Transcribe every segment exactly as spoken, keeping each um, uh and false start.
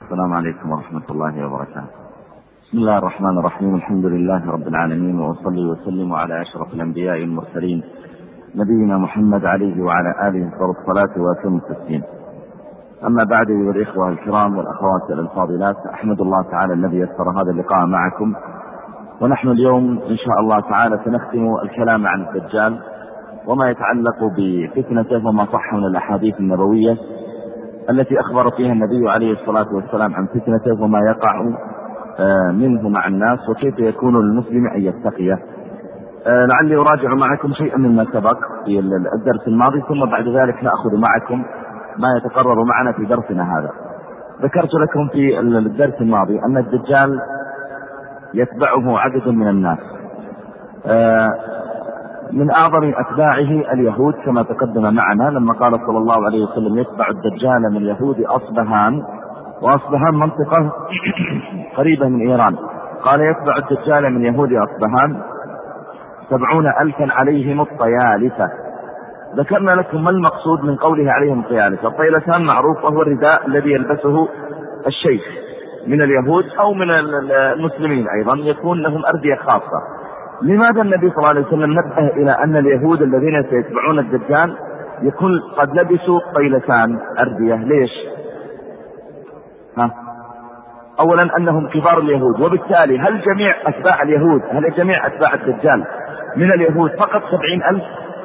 السلام عليكم ورحمة الله وبركاته. بسم الله الرحمن الرحيم. الحمد لله رب العالمين، وأصلي وسلم على أشرف الأنبياء المرسلين نبينا محمد عليه وعلى آله الصلاة وأتم التسليم. أما بعد، أيها الإخوة الكرام والأخوات الفاضلات، أحمد الله تعالى الذي يسر هذا اللقاء معكم. ونحن اليوم إن شاء الله تعالى سنختم الكلام عن الدجال وما يتعلق بفتنته وما صح من الأحاديث النبوية التي أخبر فيها النبي عليه الصلاة والسلام عن فتنته وما يقع منه مع الناس وكيف يكون للمسلم أن يتقيه. لعلي أراجع معكم شيئا مما سبق في الدرس الماضي، ثم بعد ذلك نأخذ معكم ما يتقرر معنا في درسنا هذا. ذكرت لكم في الدرس الماضي أن الدجال يتبعه عدد من الناس، من أعظم أتباعه اليهود كما تقدم معنا لما قال صلى الله عليه وسلم يتبع الدجال من يهود أصبهان، وأصبهان منطقة قريبة من إيران. قال يتبع الدجال من يهود أصبهان سبعون ألفا عليهم الطيالسة. ذكرنا لكم ما المقصود من قوله عليهم الطيالسة. الطيلسان معروف وهو الرداء الذي يلبسه الشيخ من اليهود أو من المسلمين أيضا، يكون لهم أردية خاصة. لماذا النبي صلى الله عليه وسلم نبه إلى أن اليهود الذين سيتبعون الدجال يكون قد لبسوا طيلسان أردية؟ ليش؟ ها؟ أولا أنهم كبار اليهود، وبالتالي هل جميع أتباع اليهود هل جميع أتباع الدجال من اليهود فقط سبعين ألف؟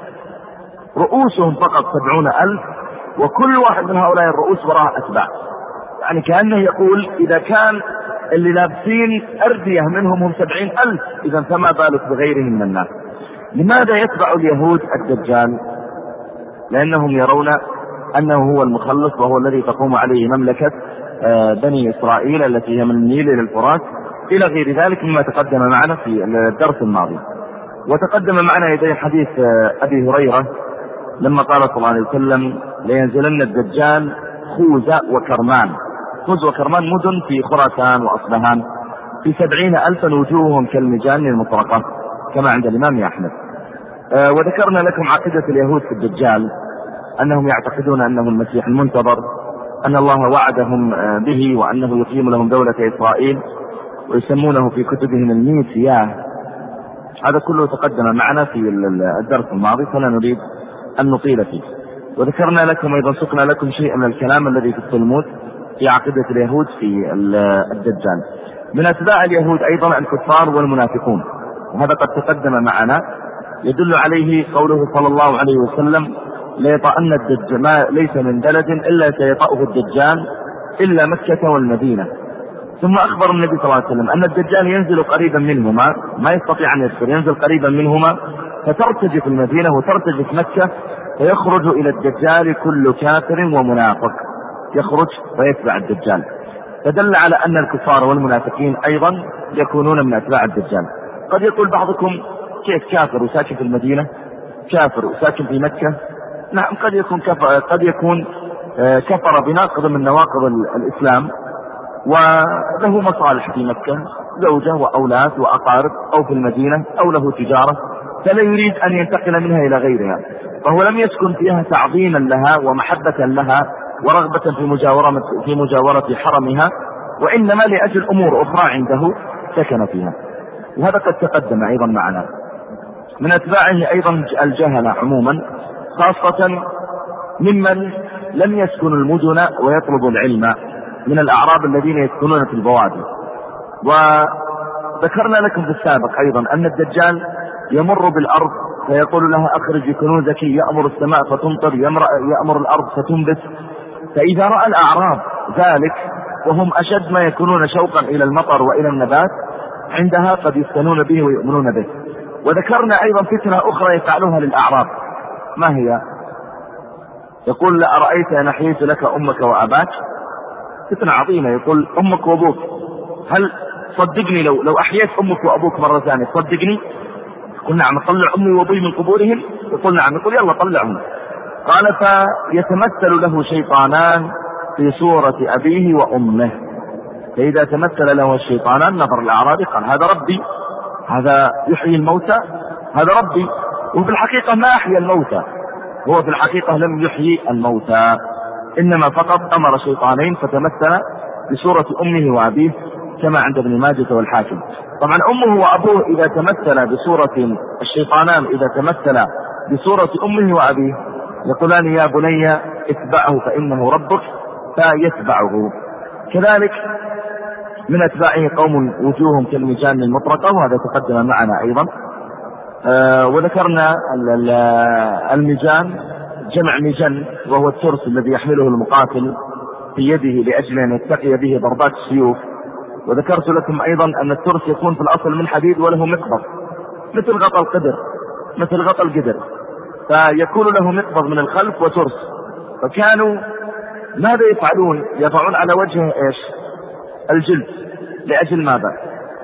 رؤوسهم فقط سبعون ألف، وكل واحد من هؤلاء الرؤوس وراء أتباع. يعني كأنه يقول إذا كان اللي لابسين أردية منهم هم سبعين ألف، إذا فما بالك بغيرهم من الناس. لماذا يتبع اليهود الدجال؟ لأنهم يرون أنه هو المخلص وهو الذي تقوم عليه مملكة بني إسرائيل التي هي من النيل إلى الفرات إلى غير ذلك مما تقدم معنا في الدرس الماضي. وتقدم معنا يدي حديث أبي هريرة لما قال صلى الله عليه وسلم لينزلن الدجال خوذ وكرمان. خوذ وكرمان مدن في خراسان وأصبهان، في سبعين ألفا وجوههم كالمجان المطرقة كما عند الإمام أحمد. أه وذكرنا لكم عقيدة اليهود في الدجال، أنهم يعتقدون أنه المسيح المنتظر، أن الله وعدهم به وأنه يقيم لهم دولة إسرائيل، ويسمونه في كتبهم الميسياه. هذا كله تقدم معنا في الدرس الماضي فلا نريد أن نطيل فيه. وذكرنا لكم أيضا سقنا لكم شيئا من الكلام الذي في التلمود في عقيدة اليهود في الدجال. من أتباع اليهود أيضا الكفار والمنافقون، وهذا قد تقدم معنا. يدل عليه قوله صلى الله عليه وسلم ليطأن الدجال، ما ليس من بلد إلا سيطأه الدجال إلا مكة والمدينة. ثم أخبر النبي صلى الله عليه وسلم أن الدجال ينزل قريبا منهما، ما يستطيع أن يدخل، ينزل قريبا منهما فترتجف المدينة وترتجف مكة، فيخرج إلى الدجال كل كافر ومنافق، يخرج ويتبع الدجال. فدل على أن الكفار والمنافقين أيضا يكونون من أتباع الدجال. قد يقول بعضكم كيف كافر وساكن في المدينة، كافر وساكن في مكة؟ نعم، قد يكون كفر, قد يكون كفر بناقض من نواقض الإسلام وله مصالح في مكة، زوجة وأولاد وأقارب، أو في المدينة، أو له تجارة فلا يريد أن ينتقل منها إلى غيرها، فهو لم يسكن فيها تعظيما لها ومحبة لها ورغبة في مجاورة, في مجاورة حرمها، وإنما لأجل أمور أخرى عنده سكن فيها. وهذا قد تقدم أيضا معنا. من أتباعه أيضا الجهل عموما، خاصة ممن لم يسكنوا المدن ويطلبوا العلم من الأعراب الذين يسكنون في البوادي. وذكرنا لكم في السابق أيضا أن الدجال يمر بالأرض فيقول لها أخرج كنوزك، يأمر السماء فتمطر، يأمر الأرض فتنبت. فإذا رأى الأعراب ذلك وهم أشد ما يكونون شوقا إلى المطر وإلى النبات، عندها قد يفتنون به ويؤمنون به. وذكرنا أيضا فتنة أخرى يفعلها للأعراب، ما هي؟ يقول لا أرأيت أن أحييت لك أمك وأباك. فتنة عظيمة، يقول أمك وأبوك، هل صدقني لو لو أحييت أمك وأبوك مرة ثانية صدقني؟ يقول نعم، طلع أمي وأبوي من قبورهم. يقول نعم. يقول يلا طلعهم. قال فيتمثل له شيطانان في صورة أبيه وأمه، فإذا تمثل له الشيطانان نظر الأعرابي قال هذا ربي، هذا يحيي الموتى، هذا ربي. وفي الحقيقة ما أحيا الموتى، هو في الحقيقة لم يحيي الموتى، إنما فقط أمر شيطانين فتمثل بصورة أمه وأبيه كما عند ابن ماجه والحاكم. طبعا أمه وأبوه إذا تمثل بصورة الشيطانان إذا تمثل بصورة أمه وأبيه يقولان يا بني اتبعه فإنه ربك فيتبعه. كذلك من أتباعه قوم وجوههم كالمجان المطرقة، وهذا تقدم معنا أيضا. آه وذكرنا المجان جمع مجن، وهو الترس الذي يحمله المقاتل في يده لأجل أن يتقي به ضربات السيوف. وذكرت لكم أيضا أن الترس يكون في الأصل من حديد وله مقبض مثل غطى القدر مثل غطى القدر فيكون له مقبض من الخلف وترس. فكانوا ماذا يفعلون؟ يضعون على وجهه إيش؟ الجلد. لأجل ماذا؟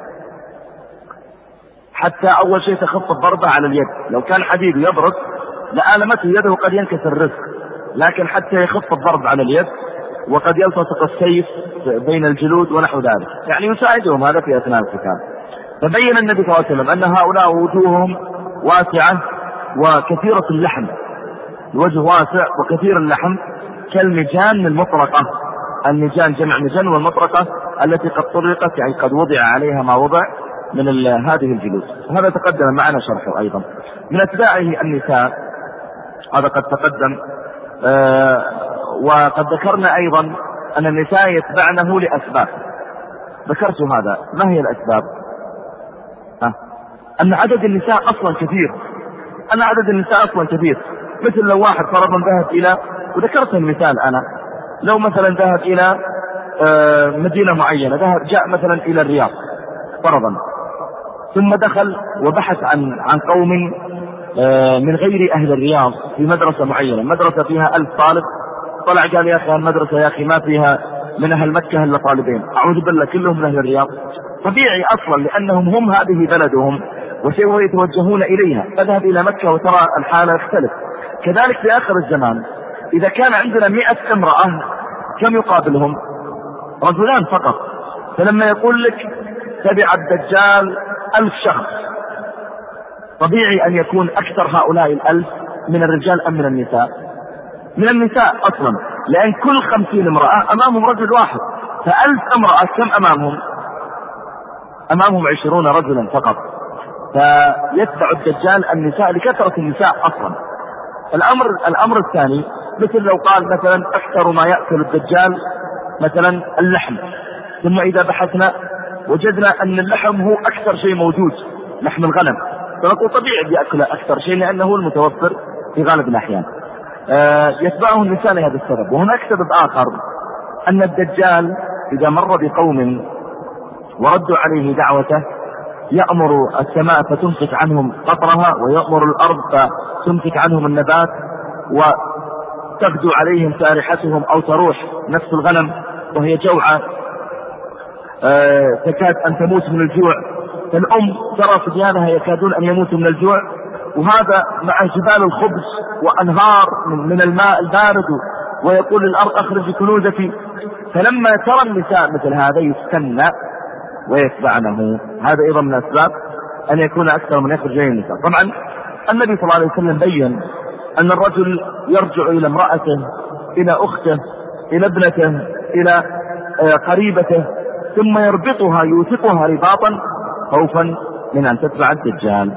حتى أول شيء تخف الضربة على اليد. لو كان حديد يبرد لآلمته يده قد ينكسر الرزق، لكن حتى يخف الضرب على اليد، وقد يلتصق السيف بين الجلود ونحو ذلك، يعني يساعدهم هذا في أثناء القتال. فبين النبي صلى الله عليه وسلم أن هؤلاء وجوههم واسعة وكثيرة اللحم، الوجه واسع وكثير اللحم كالمجان المطرقة. المجان جمع مجان، والمطرقة التي قد طرقت يعني قد وضع عليها ما وضع من هذه الجلود. هذا تقدم معنا شرحه أيضا. من أتباعه النساء، هذا قد تقدم. آه وقد ذكرنا أيضا أن النساء يتبعنه لأسباب، ذكرت هذا. ما هي الأسباب؟ آه. أن عدد النساء أصلا كثير أن عدد النساء أصلا كثير مثل لو واحد فرضا ذهب إلى، وذكرت المثال أنا، لو مثلا ذهب إلى آه مدينة معينة، ذهب جاء مثلا إلى الرياض فرضا، ثم دخل وبحث عن عن قوم من غير أهل الرياض في مدرسة معينة، مدرسة فيها ألف طالب، طلع قال يا أخي المدرسة يا أخي ما فيها من أهل مكة إلا طالبين، أعوذ بالله كلهم من أهل الرياض. طبيعي أصلا لأنهم هم هذه بلدهم وسوف يتوجهون إليها، فذهب إلى مكة وترى الحالة يختلف. كذلك في آخر الزمان إذا كان عندنا مئة امرأة كم يقابلهم؟ رجلان فقط. فلما يقول لك تبع الدجال ألف شخص، طبيعي أن يكون أكثر هؤلاء الألف من الرجال أم من النساء؟ من النساء أصلا، لأن كل خمسين امرأة أمامهم رجل واحد، فألف امرأة كم أمامهم؟ أمامهم عشرون رجلا فقط. فيتبع الدجال النساء لكثرة النساء أصلا. الأمر الأمر الثاني، مثل لو قال مثلا أكثر ما يأكل الدجال مثلا اللحم، ثم إذا بحثنا وجدنا أن اللحم هو أكثر شيء موجود، لحم الغنم، فنقول طبيعي بيأكل أكثر شيء لأنه المتوفر في غالب الأحيان. آه يتبعه النساء لهذا السبب. وهناك سبب آخر، أن الدجال إذا مر بقوم وردوا عليه دعوته يأمر السماء فتمسك عنهم قطرها، ويأمر الأرض فتمسك عنهم النبات، وتغدو عليهم سارحتهم أو تروح نفس الغنم وهي جوعة آه تكاد أن تموت من الجوع، فالأم ترى صبيانها يكادون أن يموتوا من الجوع، وهذا مع جبال الخبز وأنهار من الماء البارد، ويقول للأرض أخرج كنوزك. فلما ترى النساء مثل هذا يستنى ويتبعنه. هذا أيضا من أسباب أن يكون أكثر من يخرج إلى النساء. طبعا النبي صلى الله عليه وسلم بين أن الرجل يرجع إلى امرأته، إلى أخته، إلى ابنته، إلى قريبته، ثم يربطها يوثقها رباطا خوفا من أن تتبع الدجال.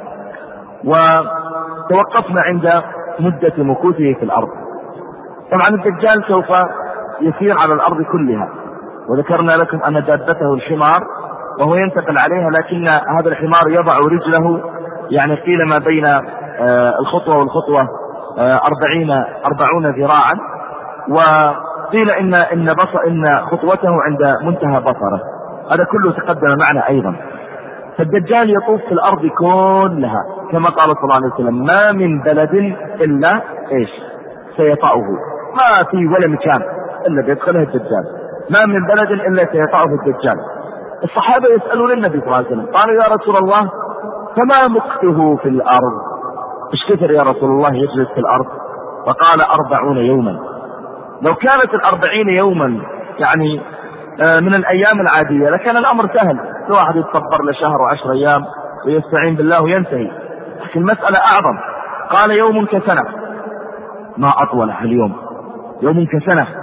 وتوقفنا عند مدة مكوثه في الأرض. طبعا الدجال سوف يسير على الأرض كلها، وذكرنا لكم أن دابته الحمار وهو ينتقل عليها، لكن هذا الحمار يضع رجله يعني قيل ما بين الخطوة والخطوة أربعين أربعون ذراعا، وقيل إن إن بص إن خطوته عند منتهى بصره. هذا كله تقدم معنا أيضا. فالدجال يطوف في الأرض كلها كما قال صلى الله عليه وسلم: ما من بلد إلا إيش سيطأه، ما في ولا مكان إلا بيدخله الدجال، ما من بلد إلا سيطأه الدجال. الصحابة يسألون النبي صلى الله عليه وسلم، قالوا يا رسول الله فما مكثه في الأرض؟ إيش كثر يا رسول الله يجلس في الأرض؟ فقال: أربعون يوما. لو كانت الأربعين يوما يعني من الأيام العادية لكان الأمر سهل، الواحد يتصبر لشهر وعشر أيام ويستعين بالله وينتهي، لكن المسألة أعظم. قال: يوم كسنة. ما أطول اليوم، يوم كسنة.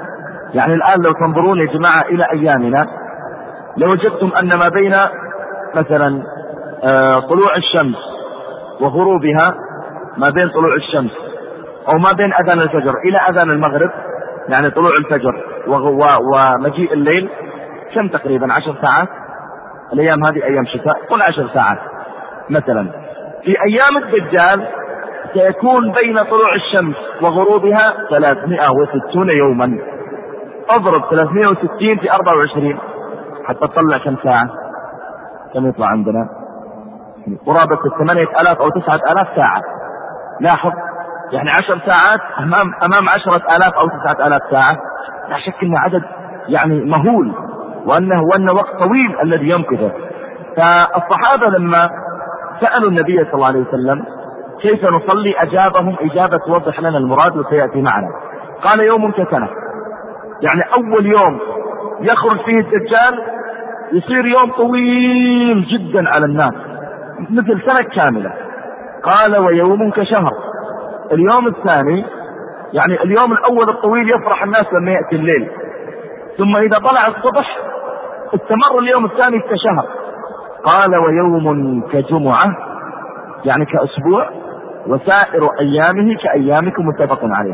يعني الآن لو تنظرون يا جماعة إلى أيامنا لوجدتم أن ما بين مثلا طلوع الشمس وغروبها، ما بين طلوع الشمس أو ما بين أذان الفجر إلى أذان المغرب، يعني طلوع الفجر ومجيء الليل، كم تقريبا؟ عشر ساعات. الأيام هذه أيام شتاء، قل عشر ساعات مثلا. في أيام الدجال سيكون بين طلوع الشمس وغروبها ثلاثمائة وستون يوما. اضرب ثلاثمائة وستين في أربعة وعشرين حتى تطلع كم ساعة؟ كم يطلع عندنا؟ قرابة ثمانية آلاف أو تسعة آلاف ساعة. لاحظ، يعني عشر ساعات أمام أمام عشرة آلاف أو تسعة آلاف ساعة، لا شك أن عدد يعني مهول، وأنه وأن وقت طويل الذي يمكثه. فالصحابة لما سألوا النبي صلى الله عليه وسلم كيف نصلي أجابهم إجابة توضح لنا المراد وسيأتي معنا. قال يوم كسنة، يعني أول يوم يخرج فيه الدجال يصير يوم طويل جدا على الناس مثل سنة كاملة. قال ويوم كشهر، اليوم الثاني يعني اليوم الأول الطويل يفرح الناس لما يأتي الليل، ثم إذا طلع الصبح استمر اليوم الثاني كشهر. قال ويوم كجمعة، يعني كأسبوع، وسائر أيامه كأيامكم، متفق عليه.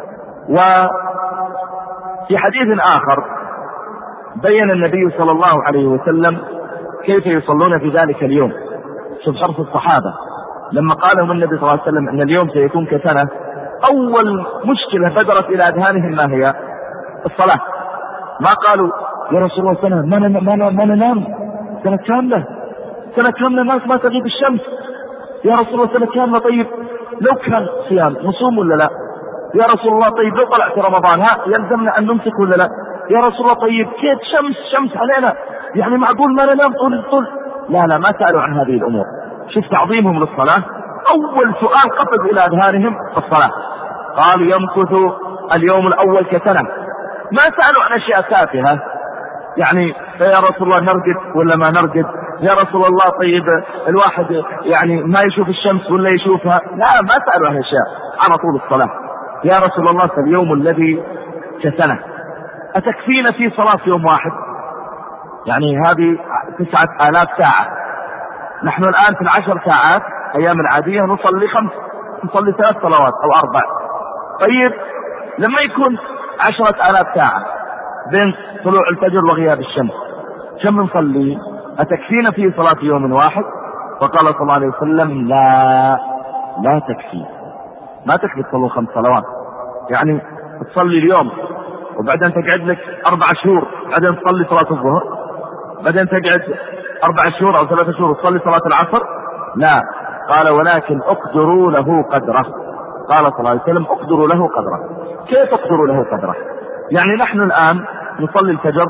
وفي حديث آخر بين النبي صلى الله عليه وسلم كيف يصلون في ذلك اليوم. شوف حرص الصحابة لما قال لهم النبي صلى الله عليه وسلم أن اليوم سيكون كسنة، أول مشكلة بدرت إلى أذهانهم ما هي؟ الصلاة. ما قالوا يا رسول الله سنة ما ننام ما ننام سنة كاملة، سنة كاملة الناس ما تغيب الشمس. يا رسول الله سنة كاملة، طيب لو كان صيام نصوم ولا لا؟ يا رسول الله طيب لو طلع في رمضان ها يلزمنا أن نمسك ولا لا؟ يا رسول الله طيب كيف شمس شمس علينا، يعني معقول ما ننام طول طول؟ لا لا، ما سألوا عن هذه الأمور. شوف تعظيمهم للصلاة، أول سؤال قفز إلى أذهانهم الصلاة. قالوا يمكث اليوم الأول كسنة. ما سألوا عن أشياء تافهة، يعني يا رسول الله نرقد ولا ما نرقد؟ يا رسول الله طيب الواحد يعني ما يشوف الشمس ولا يشوفها؟ لا، ما سألوا عن أشياء، على طول الصلاة. يا رسول الله فاليوم الذي كسنة أتكفينا في صلاة يوم واحد؟ يعني هذه تسعة آلاف ساعة. نحن الآن في العشر ساعات أيام العادية نصلي خمس، نصلي ثلاث صلوات أو أربع. طيب لما يكون عشرة آلاف ساعة بين طلوع الفجر وغياب الشمس كم نصلي؟ أتكفينا في صلاة يوم واحد؟ فقال صلى الله عليه وسلم لا لا تكفي، ما تكفي تصلوا خمس صلوات. يعني تصلي اليوم وبعدين تقعد لك أربع شهور بعدين تصلي صلاة الظهر، بعدين تقعد أربع شهور أو ثلاثة شهور تصلي صلاة العصر؟ لا. قال ولكن اقدروا له قدره. قال صلى الله عليه وسلم اقدروا له قدره. كيف اقدروا له قدره؟ يعني نحن الآن نصلي الفجر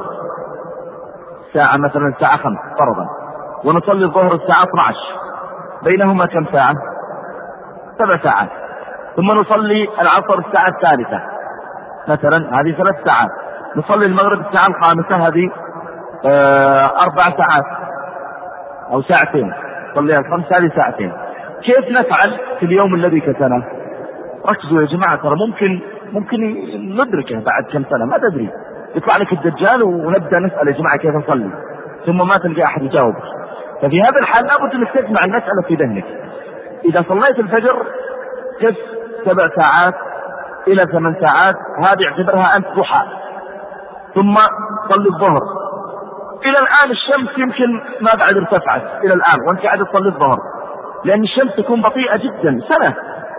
ساعة مثلا الساعة خمس فرضا، ونصلي الظهر الساعة اثنتا عشرة، بينهما كم ساعة؟ سبع ساعات. ثم نصلي العصر الساعة الثالثة مثلا، هذه ثلاث ساعات. نصلي المغرب الساعة الخامسة، هذه آه أربع ساعات أو ساعتين. نصلي الخمسة، هذه ساعتين. كيف نفعل في اليوم الذي كسنة؟ ركزوا يا جماعة، ترى ممكن ممكن ندركه بعد كم سنة، ما تدري. يطلع لك الدجال ونبدأ نسأل يا جماعة كيف نصلي، ثم ما تلقى أحد يجاوب. ففي هذا الحال لابد أنك تجمع المسألة في ذهنك. إذا صليت الفجر كيف سبع ساعات إلى ثمان ساعات، هذه اعتبرها أنت ضحى. ثم صلي الظهر، إلى الآن الشمس يمكن ما بعد ارتفعت إلى الآن وأنت قاعد تصلي الظهر، لأن الشمس تكون بطيئة جدا سنة.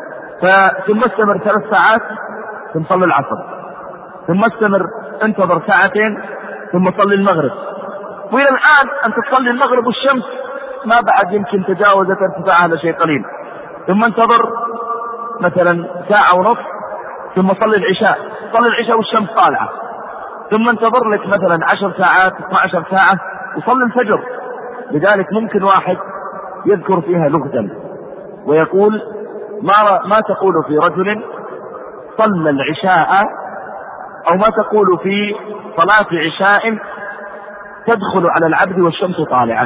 ثم استمر ثلاث ساعات ثم صلي العصر، ثم استمر انتظر ساعتين ثم صلي المغرب. وإلى الآن أنت تصلي المغرب والشمس ما بعد يمكن تجاوزت ارتفاعها لشيء قليل. ثم انتظر مثلا ساعة ونصف ثم صلي العشاء، صلي العشاء والشمس طالعة. ثم انتظر لك مثلا عشر ساعات اثنتا عشرة ساعة وصلي الفجر. لذلك ممكن واحد يذكر فيها لغة ويقول ما, ما تقول في رجل صلى العشاء، أو ما تقول في صلاة عشاء تدخل على العبد والشمس طالعة.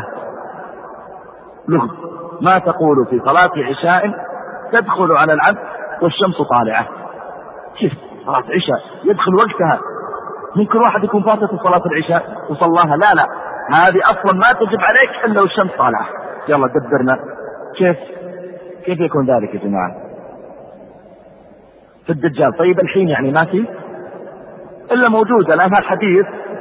لغة ما تقول في صلاة عشاء تدخل على العبد والشمس طالعة. كيف صلاة عشاء يدخل وقتها ممكن واحد يكون فاتته صلاة العشاء وصلاها، لا لا هذه أصلا ما تجب عليك إلا والشمس طالعة، يلا دبرنا. كيف كيف يكون ذلك يا جماعة في الدجال؟ طيب الحين يعني ما في إلا موجودة، الآن الحديث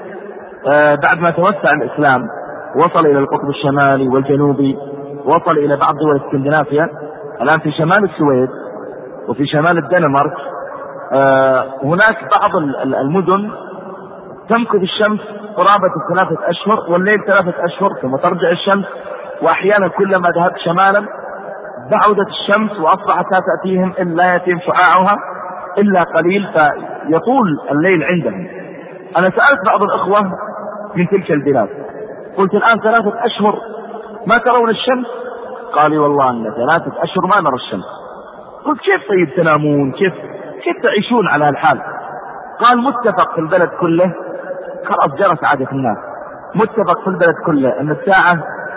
آه بعد ما توسع الإسلام وصل إلى القطب الشمالي والجنوبي، وصل إلى بعض دول اسكندنافيا، الآن في شمال السويد وفي شمال الدنمارك آه هناك بعض المدن تمكث الشمس قرابة ثلاثة أشهر والليل ثلاثة أشهر ثم ترجع الشمس، وأحيانا كلما ذهبت شمالا بعدت الشمس وأصبحت لا تأتيهم إلا يتم شعاعها إلا قليل، فيطول الليل عندهم. أنا سألت بعض الأخوة من تلك البلاد قلت الآن ثلاثة أشهر ما ترون الشمس؟ قال لي والله أن ثلاثة أشهر ما نرى الشمس. قلت كيف طيب تنامون؟ كيف كيف تعيشون على الحال؟ قال متفق في البلد كله، خلاص جرت عادة الناس، متفق في البلد كله أن الساعة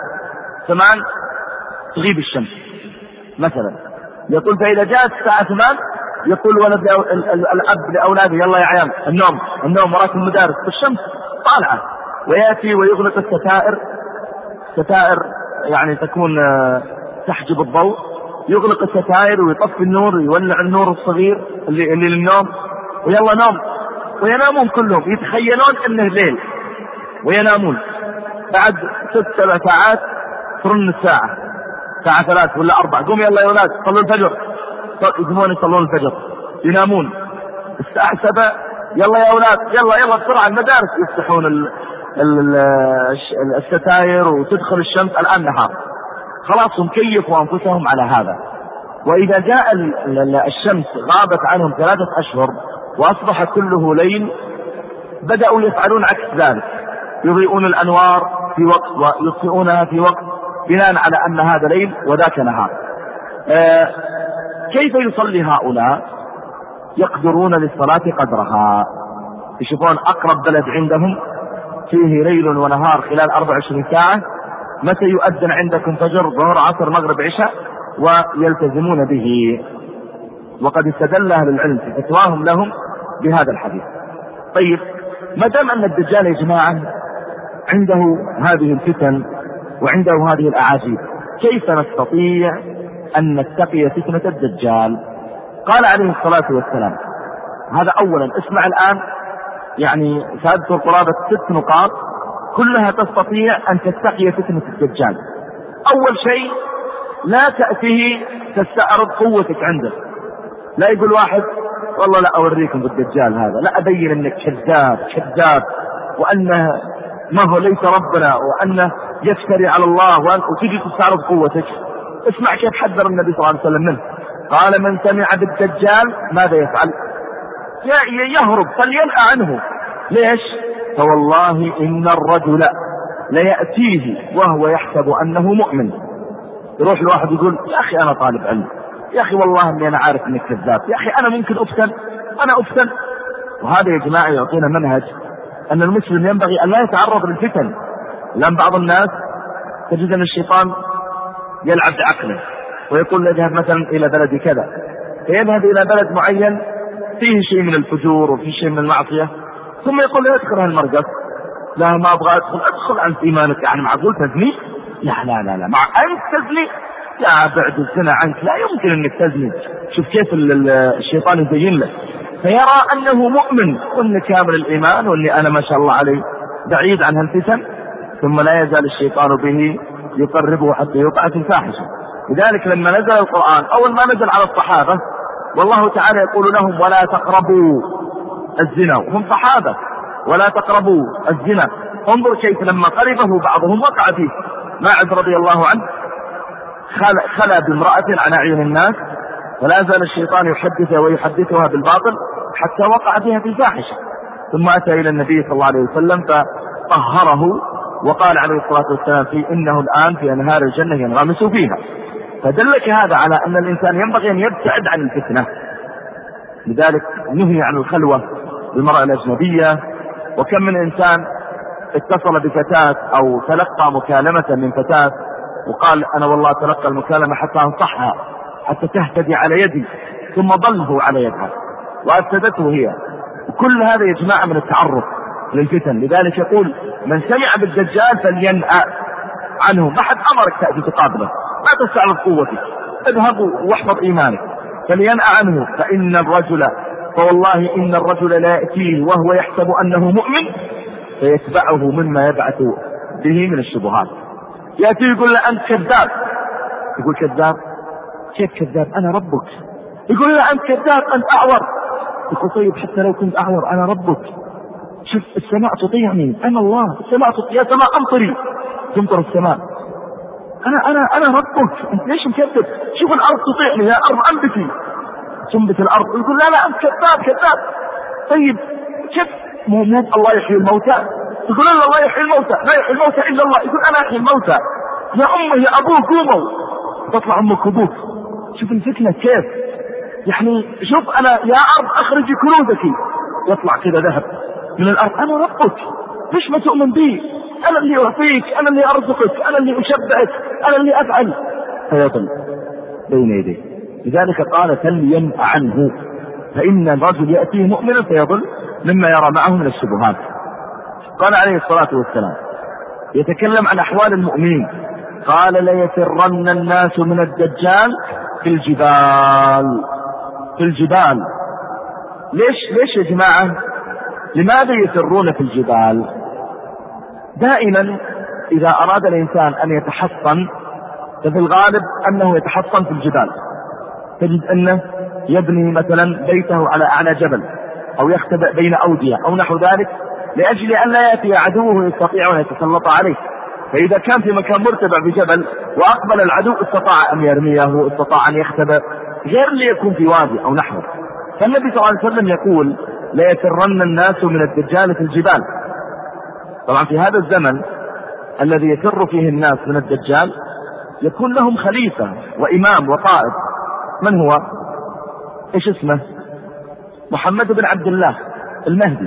ثمان تغيب الشمس مثلا، يقول فإذا جاءت الساعة ثمان يقول ولد الأب لأولاده يلا يا عيال النوم النوم وراك المدارس، والشمس طالعة، ويأتي ويغلق الستائر، ستائر يعني تكون تحجب الضوء، يغلق الستائر ويطفي النور ويولع النور الصغير اللي, اللي للنوم، ويلا نوم، وينامون كلهم يتخيلون انه ليل وينامون. بعد ست سبع ساعات ترن الساعة ساعة ثلاث ولا أربع، قوم يلا يا أولاد صلوا الفجر، يقومون يصلون الفجر ينامون. الساعة سبع يلا يا أولاد يلا يلا بسرعة المدارس، يفتحون ال ال الستائر وتدخل الشمس، الآن نهار، خلاص هم كيفوا أنفسهم على هذا. وإذا جاء الشمس غابت عنهم ثلاثة أشهر وأصبح كله ليل، بدأوا يفعلون عكس ذلك، يضيئون الأنوار في وقت ويطفئونها في وقت، بناء على أن هذا ليل وذاك نهار. آه كيف يصلي هؤلاء؟ يقدرون للصلاة قدرها، يشوفون أقرب بلد عندهم فيه ليل ونهار خلال أربع وعشرين ساعة، متى يؤذن عندكم فجر ظهر عصر مغرب عشاء، ويلتزمون به. وقد استدل أهل العلم في فتواهم لهم بهذا الحديث. طيب ما دام أن الدجال يا جماعة عنده هذه الفتن وعنده هذه الأعاجيب، كيف نستطيع أن نتقي فتنة الدجال؟ قال عليه الصلاة والسلام، هذا أولا اسمع الآن، يعني سأذكر قرابة ست نقاط كلها تستطيع أن تتقي فتنة الدجال. أول شيء لا تأتيه تستعرض قوتك عنده، لا يقول واحد والله لا أوريكم بالدجال هذا، لا أبين أنك كذاب كذاب وأنه ما هو ليس ربنا وأنه يفتري على الله، وتجي تستعرض قوتك. اسمع كيف حذر النبي صلى الله عليه وسلم منه، قال من سمع بالدجال ماذا يفعل؟ يهرب فلينأى عنه. ليش؟ فوالله إن الرجل ليأتيه وهو يحسب أنه مؤمن، يروح الواحد يقول يا أخي أنا طالب علم، يا أخي والله أني أنا عارف أنك كذاب، يا أخي أنا ممكن أفتن أنا أفتن. وهذا يا جماعة يعطينا منهج أن المسلم ينبغي أن لا يتعرض للفتن. لأن بعض الناس تجد أن الشيطان يلعب بعقله ويقول نذهب مثلا إلى بلد كذا، فيذهب إلى بلد معين فيه شيء من الفجور وفيه شيء من المعصية، ثم يقول لا ادخل هالمرقص، لا ما أبغى أدخل، أدخل عن إيمانك، يعني معقول تزني؟ لا لا لا لا مع أنت تزني يا بعد الزنا عنك لا يمكن أنك تزني. شوف كيف الشيطان يبين له، فيرى أنه مؤمن وأنه كامل الإيمان وأني أنا ما شاء الله عليه بعيد عن هالفتن، ثم لا يزال الشيطان به يقربه حتى يقع في الفاحشة. لذلك لما نزل القرآن أول ما نزل على الصحابة والله تعالى يقول لهم ولا تقربوا الزنا، وهم صحابة، ولا تقربوا الزنا. انظر كيف لما قربه بعضهم وقع فيه. ماعز رضي الله عنه خلى بامرأة عن أعين الناس، ولا زال الشيطان يحدثها ويحدثها بالباطل حتى وقع فيها في الفاحشة، ثم أتى إلى النبي صلى الله عليه وسلم فطهره وقال عليه الصلاة والسلام فيه إنه الآن في أنهار الجنة ينغمس فيها. فدلك هذا على أن الإنسان ينبغي أن يبتعد عن الفتنة. لذلك نهي عن الخلوة بالمرأة الأجنبية. وكم من إنسان اتصل بفتاة أو تلقى مكالمة من فتاة وقال أنا والله تلقى المكالمة حتى أنصحها حتى تهتدي على يدي، ثم ضله على يدها وأفسدته هي. كل هذا يا جماعة من التعرض للفتن. لذلك يقول من سمع بالدجال فلينأى عنه، ما حد أمرك تأتي تقابله، لا تستعرض قوتك، اذهب واحفظ إيمانك، فلينأى عنه فإن الرجل فوالله إن الرجل لا يأتيه وهو يحسب أنه مؤمن فيتبعه مما يبعث به من الشبهات. يأتي يقول له أنت كذاب، يقول كذاب؟ كيف كذاب؟ أنا ربك. يقول له أنت كذاب، أنت أعور. يقول طيب حتى لو كنت أعور أنا ربك، شوف السماء تطيعني، أنا الله، السماء تطيع، يا سماء أمطري، تمطر السماء، أنا أنا أنا ربك، أنت ليش مكذب؟ شوف الأرض تطيعني، يا أرض أنبتي، تنبت الأرض. يقول لا لا أنت كذاب كذاب. طيب كيف مو الله يحيي الموتى؟ يقول لا الله يحيي الموتى، لا يحيي الموتى إلا الله. يقول أنا أحيي الموتى، يا أمه يا أبوه قوموا، تطلع أمك أبوك. شوف الفتنة كيف يعني، شوف أنا يا أرض أخرجي كنوزك، يطلع كذا ذهب من الأرض، أنا ربك ليش ما تؤمن بي؟ أنا اللي أعطيك، أنا اللي أرزقك، أنا اللي أشبعك، أنا اللي أفعل، فيضل بين يديه. لذلك قال فلينأ عنه فإن الرجل يأتيه مؤمنا فيضل مما يرى معه من الشبهات. قال عليه الصلاة والسلام يتكلم عن أحوال المؤمنين، قال ليفرن الناس من الدجال في الجبال، في الجبال. ليش ليش يا جماعة؟ لماذا يفرون في الجبال؟ دائما إذا أراد الإنسان أن يتحصن ففي الغالب أنه يتحصن في الجبال، تجد أنه يبني مثلا بيته على أعلى جبل أو يختبئ بين أودية أو نحو ذلك، لأجل أن لا يأتي عدوه يستطيع أن يتسلط عليه. فإذا كان في مكان مرتفع بجبل وأقبل العدو استطاع أن يرميه، استطاع أن يختبئ، غير ليكون في وادي أو نحوه. فالنبي صلى الله عليه وسلم يقول ليفرن الناس من الدجال في الجبال. طبعا في هذا الزمن الذي يفر فيه الناس من الدجال يكون لهم خليفة وإمام وقائد. من هو؟ إيش اسمه؟ محمد بن عبد الله المهدي.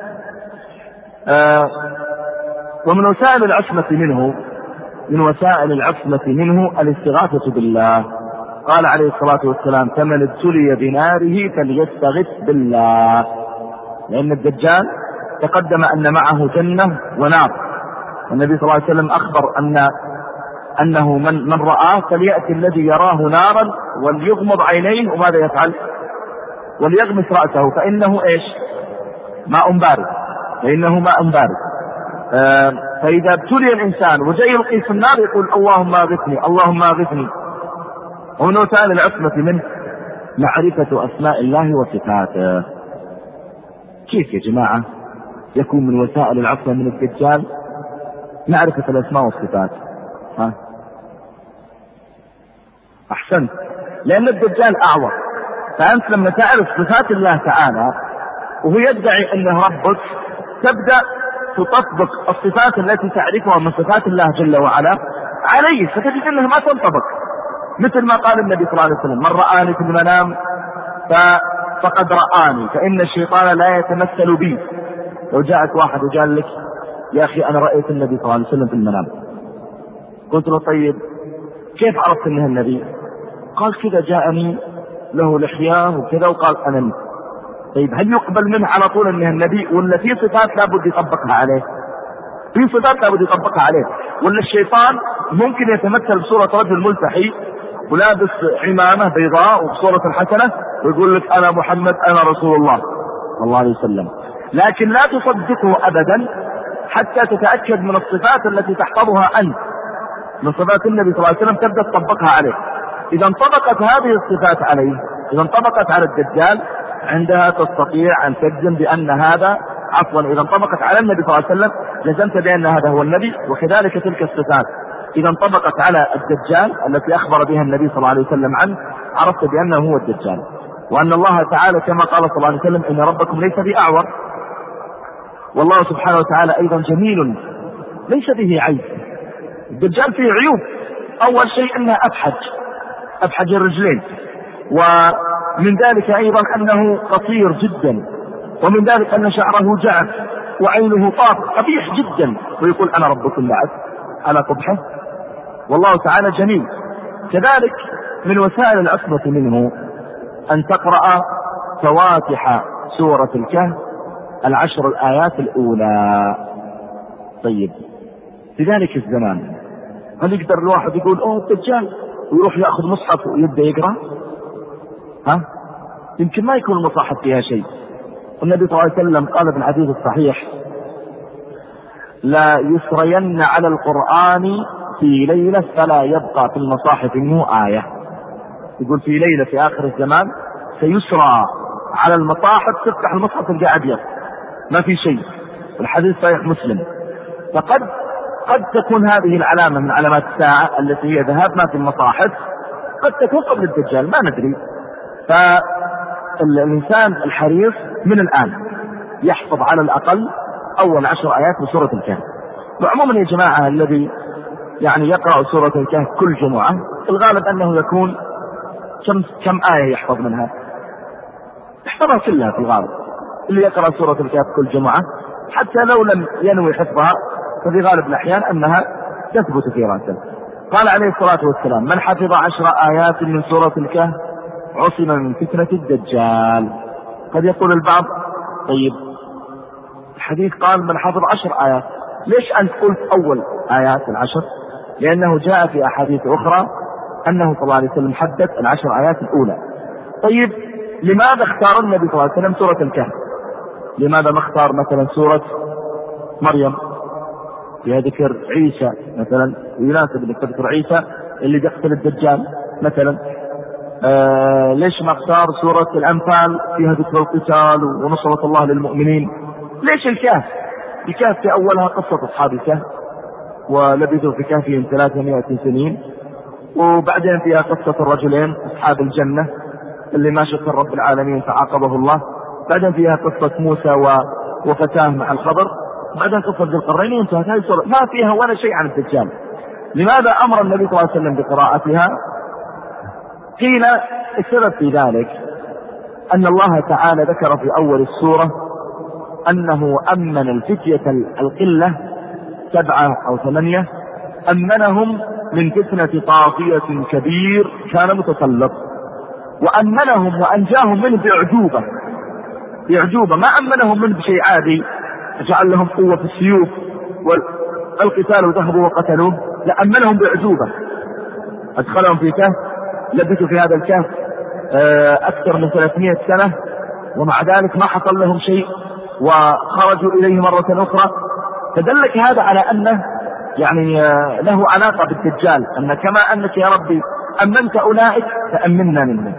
آه ومن وسائل العصمة منه من وسائل العصمة منه الاستغاثة بالله. قال عليه الصلاة والسلام فمن ابتلي بناره فليستغث بالله، لأن الدجال تقدم أن معه جنة ونار، والنبي صلى الله عليه وسلم أخبر أن أنه من, من رآه فليأتي الذي يراه نارا وليغمض عينيه وماذا يفعل؟ وليغمس رأسه فإنه إيش؟ ماء بارد، فإنه ماء بارد. آه فإذا ابتلي الإنسان وجاء يلقي في النار يقول اللهم اغثني اللهم اغثني. ومن وسائل العصمة منه معرفة أسماء الله وصفاته. كيف يا جماعة يكون من وسائل العصمة من الدجال معرفة الأسماء والصفات؟ ها؟ أحسنت، لأن الدجال أعور، فأنت لما تعرف صفات الله تعالى وهو يدعي أنه ربك تبدأ تطبق الصفات التي تعرفها من صفات الله جل وعلا عليه، فتجد أنها ما تنطبق. مثل ما قال النبي صلى الله عليه وسلم من رآني في المنام فقد رآني فإن الشيطان لا يتمثل بي. لو جاءك واحد وقال لك يا أخي أنا رأيت النبي صلى الله عليه وسلم في المنام، قلت له طيب كيف عرفت أنه النبي؟ قال كذا جاءني له لحياه وكذا وقال أنا النبي. طيب هل يقبل منه على طول أنه النبي، ولا في صفات لابد يطبقها عليه؟ في صفات لابد يطبقها عليه. ولا الشيطان ممكن يتمثل بصورة رجل ملتحي ولابس عمامة بيضاء وبصورة الحسنة ويقول لك أنا محمد أنا رسول الله صلى الله عليه وسلم، لكن لا تصدقه أبدا حتى تتأكد من الصفات التي تحفظها أنت من صفات النبي صلى الله عليه وسلم تبدأ تطبقها عليه. إذا انطبقت هذه الصفات عليه، إذا انطبقت على الدجال، عندها تستطيع أن تجزم بأن هذا عفوا إذا انطبقت على النبي صلى الله عليه وسلم جزمت بأن هذا هو النبي. وكذلك تلك الصفات إذا انطبقت على الدجال التي أخبر بها النبي صلى الله عليه وسلم عنه عرفت بأنه هو الدجال. وأن الله تعالى كما قال صلى الله عليه وسلم إن ربكم ليس بأعور، والله سبحانه وتعالى أيضا جميل ليس به عيب. الدجال فيه عيوب، أول شيء أنه أبحج أبحج الرجلين، ومن ذلك أيضا أنه قصير جدا، ومن ذلك أن شعره جعف وعينه طاف قبيح جدا، ويقول أنا ربكم بعد على قبحه. والله تعالى جميل. كذلك من وسائل العصمة منه أن تقرأ فواتح سورة الكهف العشر الآيات الأولى. طيب في ذلك الزمان هل يقدر الواحد يقول أوه الدجال ويروح يأخذ مصحف ويبدأ يقرأ؟ ها؟ يمكن ما يكون المصاحف فيها شيء. والنبي صلى الله عليه وسلم قال في الحديث الصحيح: لا يسرين على القرآن في ليلة فلا يبقى في المصاحف منه آية. يقول في ليلة في آخر الزمان سيسرى على المصاحف، تفتح المصحف تلقى أبيض ما في شيء. الحديث صحيح مسلم. فقد قد تكون هذه العلامة من علامات الساعة التي هي ذهاب ما في المصاحف، قد تكون قبل الدجال ما ندري. فالإنسان الحريص من الآن يحفظ على الأقل أول عشر آيات من سورة الكهف. وعموما يا جماعة الذي يعني يقرأ سورة الكهف كل جمعة الغالب أنه يكون كم كم آية يحفظ منها؟ يحفظها كلها في الغالب. اللي يقرأ سورة الكهف كل جمعة حتى لو لم ينوي حفظها ففي غالب الأحيان أنها تثبت في رأسه. قال عليه الصلاة والسلام: من حفظ عشر آيات من سورة الكهف عصم من فتنة الدجال. قد يقول البعض: طيب الحديث قال من حفظ عشر آيات، ليش أنت قلت أول آيات العشر؟ لأنه جاء في أحاديث أخرى أنه صلى الله عليه وسلم حدث العشر آيات الأولى. طيب لماذا اختار النبي صلى الله عليه وسلم سورة الكهف؟ لماذا ما اختار مثلا سورة مريم فيها ذكر عيسى مثلا، ويناسب انك تذكر عيسى اللي يقتل الدجال مثلا؟ آه ليش ما اختار سورة الأنفال فيها ذكر القتال ونصرة الله للمؤمنين؟ ليش الكهف؟ الكهف في أولها قصة أصحاب الكهف ولبثوا في كهفهم ثلاثمائة سنين، وبعدين فيها قصة الرجلين أصحاب الجنة اللي ما شكر رب العالمين فعاقبه الله، بعدين فيها قصة موسى وفتاه مع الخضر، بعدين قصة ذي القرنين، وانتهت هذه السورة ما فيها ولا شيء عن الدجال. لماذا أمر النبي صلى الله عليه وسلم بقراءتها؟ قيل السبب في ذلك أن الله تعالى ذكر في أول السورة أنه أمن الفتية القلة سبعة أو ثمانية، أمنهم من فتنة طاغية كبير كان متسلط، وأمنهم وأنجاهم منه بأعجوبة بأعجوبة ما أمنهم منه بشيء عادي جعل لهم قوة في السيوف والقتال وذهبوا وقتلوه، لا أمنهم بأعجوبة. أدخلهم في كهف لبثوا في هذا الكهف أكثر من ثلاثمائة سنة ومع ذلك ما حصل لهم شيء وخرجوا إليه مرة أخرى. فدلك هذا على أنه يعني له علاقة بالدجال، أن كما أنك يا ربي أمنت أولئك فأمنا منهم.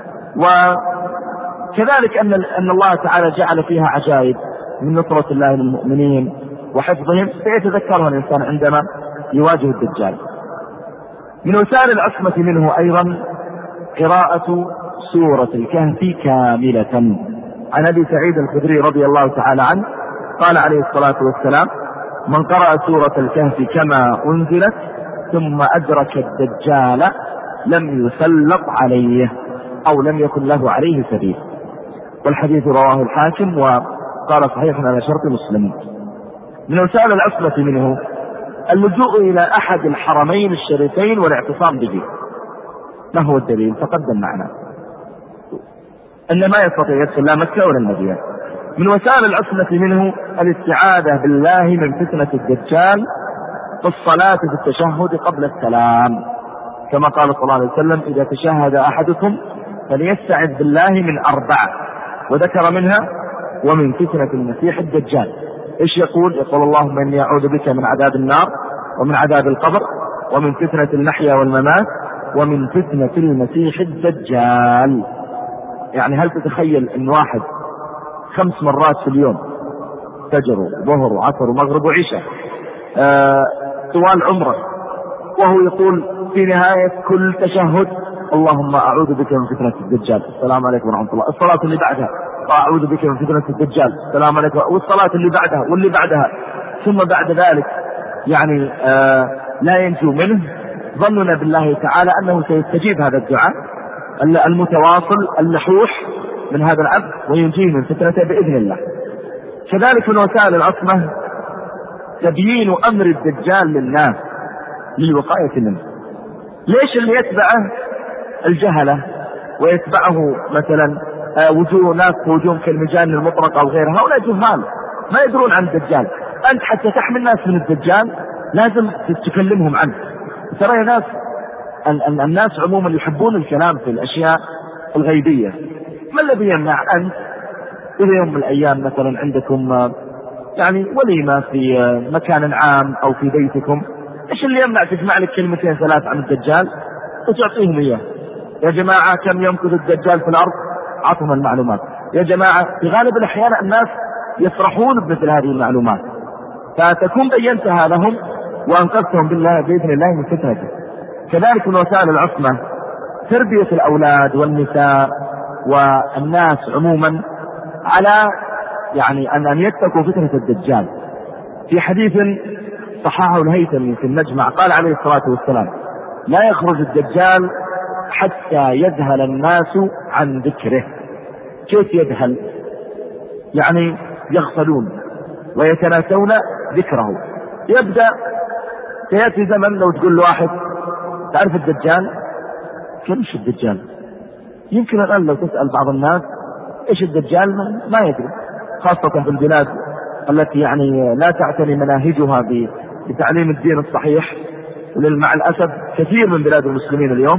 وكذلك أن أن الله تعالى جعل فيها عجائب من نصرة الله للمؤمنين وحفظهم سيتذكرها الإنسان عندما يواجه الدجال. من وسائل العصمة منه أيضا قراءة سورة الكهف كاملة. عن أبي سعيد الخدري رضي الله تعالى عنه قال عليه الصلاة والسلام: من قرأ سورة الكهف كما أنزلت ثم أدرك الدجال لم يسلط عليه أو لم يكن له عليه سبيل. والحديث رواه الحاكم وقال صحيح على شرط مسلم. من وسائل العصمة منه اللجوء إلى أحد الحرمين الشريفين والاعتصام به. ما هو الدليل؟ تقدم معنا أن ما يستطيع يدخل لا مكة ولا المدينة. من وسائل العصمة منه الاستعاذة بالله من فتنة الدجال في الصلاة في التشهد قبل السلام، كما قال صلى الله عليه وسلم: إذا تشهد أحدكم فليستعذ بالله من أربعة، وذكر منها ومن فتنة المسيح الدجال. إيش يقول؟ يقول: اللهم إني أعوذ بك من عذاب النار ومن عذاب القبر ومن فتنة المحيا والممات ومن فتنة المسيح الدجال. يعني هل تتخيل أن واحد خمس مرات في اليوم فجر وظهر وعصر ومغرب وعشاء آه طوال عمره وهو يقول في نهاية كل تشهد: اللهم أعوذ بك من فتنة الدجال، السلام عليكم ورحمة الله. الصلاة اللي بعدها: أعوذ بك من فتنة الدجال، السلام عليكم. والصلاة اللي بعدها واللي بعدها. ثم بعد ذلك يعني آه لا ينجو منه ظننا بالله تعالى أنه سيستجيب هذا الدعاء المتواصل اللحوح من هذا العبد وينجيه من فتنته بإذن الله. كذلك من وسائل العصمة تبيين أمر الدجال للناس للوقاية منه. ليش اللي يتبعه الجهلة ويتبعه مثلا آه وجوه ناس وجوه كالمجان المطرقة أو غيرها، هؤلاء جهال ما يدرون عن الدجال. أنت حتى تحمي الناس من الدجال لازم تكلمهم عنه. ترى يا ناس الناس عموما يحبون الكلام في الأشياء الغيبية. ما الذي يمنع أنت إذا يوم من الأيام مثلا عندكم يعني وليمة في مكان عام أو في بيتكم، إيش اللي يمنع تجمع لك كلمتين ثلاث عن الدجال وتعطيهم إياه؟ يا جماعة كم يمكث الدجال في الأرض؟ عطهم المعلومات. يا جماعة في غالب الأحيان الناس يفرحون بمثل هذه المعلومات، فتكون بينتها لهم وأنقذتهم بالله بإذن الله من فتنته. كذلك من وسائل العصمة تربية الأولاد والنساء والناس عموما على يعني أن أن يتقوا فتنة الدجال. في حديث صححه الهيثمي في المجمع قال عليه الصلاة والسلام: لا يخرج الدجال حتى يذهل الناس عن ذكره. كيف يذهل؟ يعني يغفلون ويتناسون ذكره. يبدأ سيأتي زمن لو تقول له واحد تعرف الدجال؟ كيف الدجال؟ يمكن الآن لو تسأل بعض الناس إيش الدجال ما يدري، خاصة في البلاد التي يعني لا تعتني مناهجها بتعليم الدين الصحيح. مع الأسف كثير من بلاد المسلمين اليوم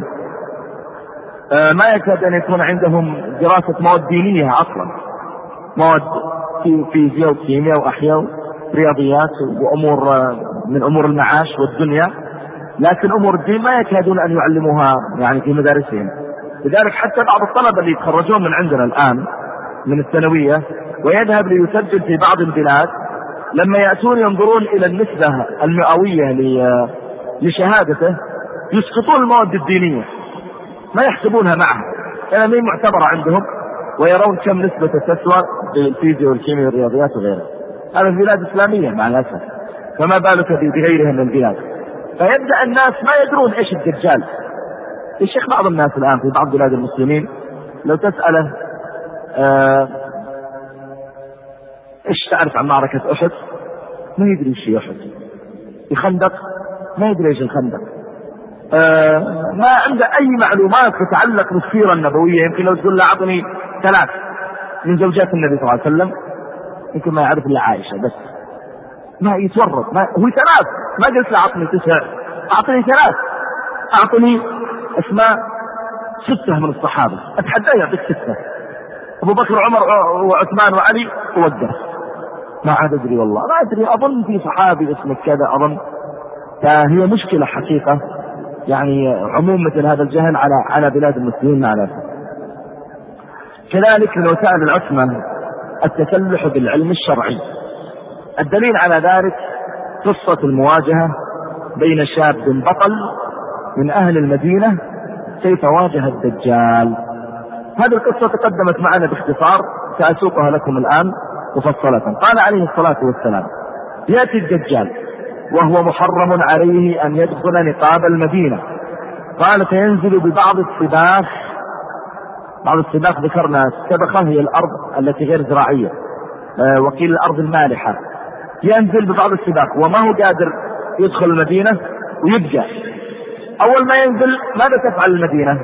ما يكاد أن يكون عندهم دراسة مواد دينية أصلا، مواد في فيزياء وكيمياء وأحياء ورياضيات وأمور من أمور المعاش والدنيا، لكن أمور الدين ما يكادون أن يعلموها يعني في مدارسهم. لذلك حتى بعض الطلبة اللي يتخرجون من عندنا الآن من الثانوية ويذهب ليسجل في بعض البلاد، لما يأتون ينظرون إلى النسبة المئوية لشهادته يسقطون المواد الدينية، ما يحسبونها معها لأنها ما معتبرة عندهم، ويرون كم نسبة تسوى بالفيزياء والكيمياء والرياضيات وغيرها. هذا في بلاد إسلامية مع الأسف، فما بالك بغيرها من البلاد. فيبدأ الناس ما يدرون إيش الدجال. الشيخ بعض الناس الآن في بعض بلاد المسلمين لو تسأله آه إيش تعرف عن معركة أحد؟ ما يدري إيش هي أحد. الخندق ما يدري إيش الخندق. آه ما عنده أي معلومات تتعلق بالسيرة النبوية. يمكن لو تقول له أعطني ثلاث من زوجات النبي صلى الله عليه وسلم يمكن ما يعرف إلا عائشة بس، ما يتورط. ما هو ثلاث، ما قلت له أعطني تسع، أعطني ثلاث، أعطني اسماء ستة من الصحابة، أتحدى يعطيك ستة. أبو بكر وعمر وعثمان وعلي ووقف، ما عاد أدري والله ما أدري، أظن في صحابي اسمه كذا أظن. فهي مشكلة حقيقة يعني عموم مثل هذا الجهل على على بلاد المسلمين مع الأسف. كذلك من وسائل العصمة التسلح بالعلم الشرعي. الدليل على ذلك قصة المواجهة بين شاب بطل من أهل المدينة كيف واجه الدجال. هذه القصة تقدمت معنا باختصار، سأسوقها لكم الآن مفصلة. قال عليه الصلاة والسلام: يأتي الدجال وهو محرم عليه أن يدخل نقاب المدينة. قال: فينزل ببعض السباخ. بعض السباخ ذكرنا السبخة هي الأرض التي غير زراعية، أه وقيل الأرض المالحة. ينزل ببعض السباخ وما هو قادر يدخل المدينة ويبقى. أول ما ينزل ماذا تفعل المدينة؟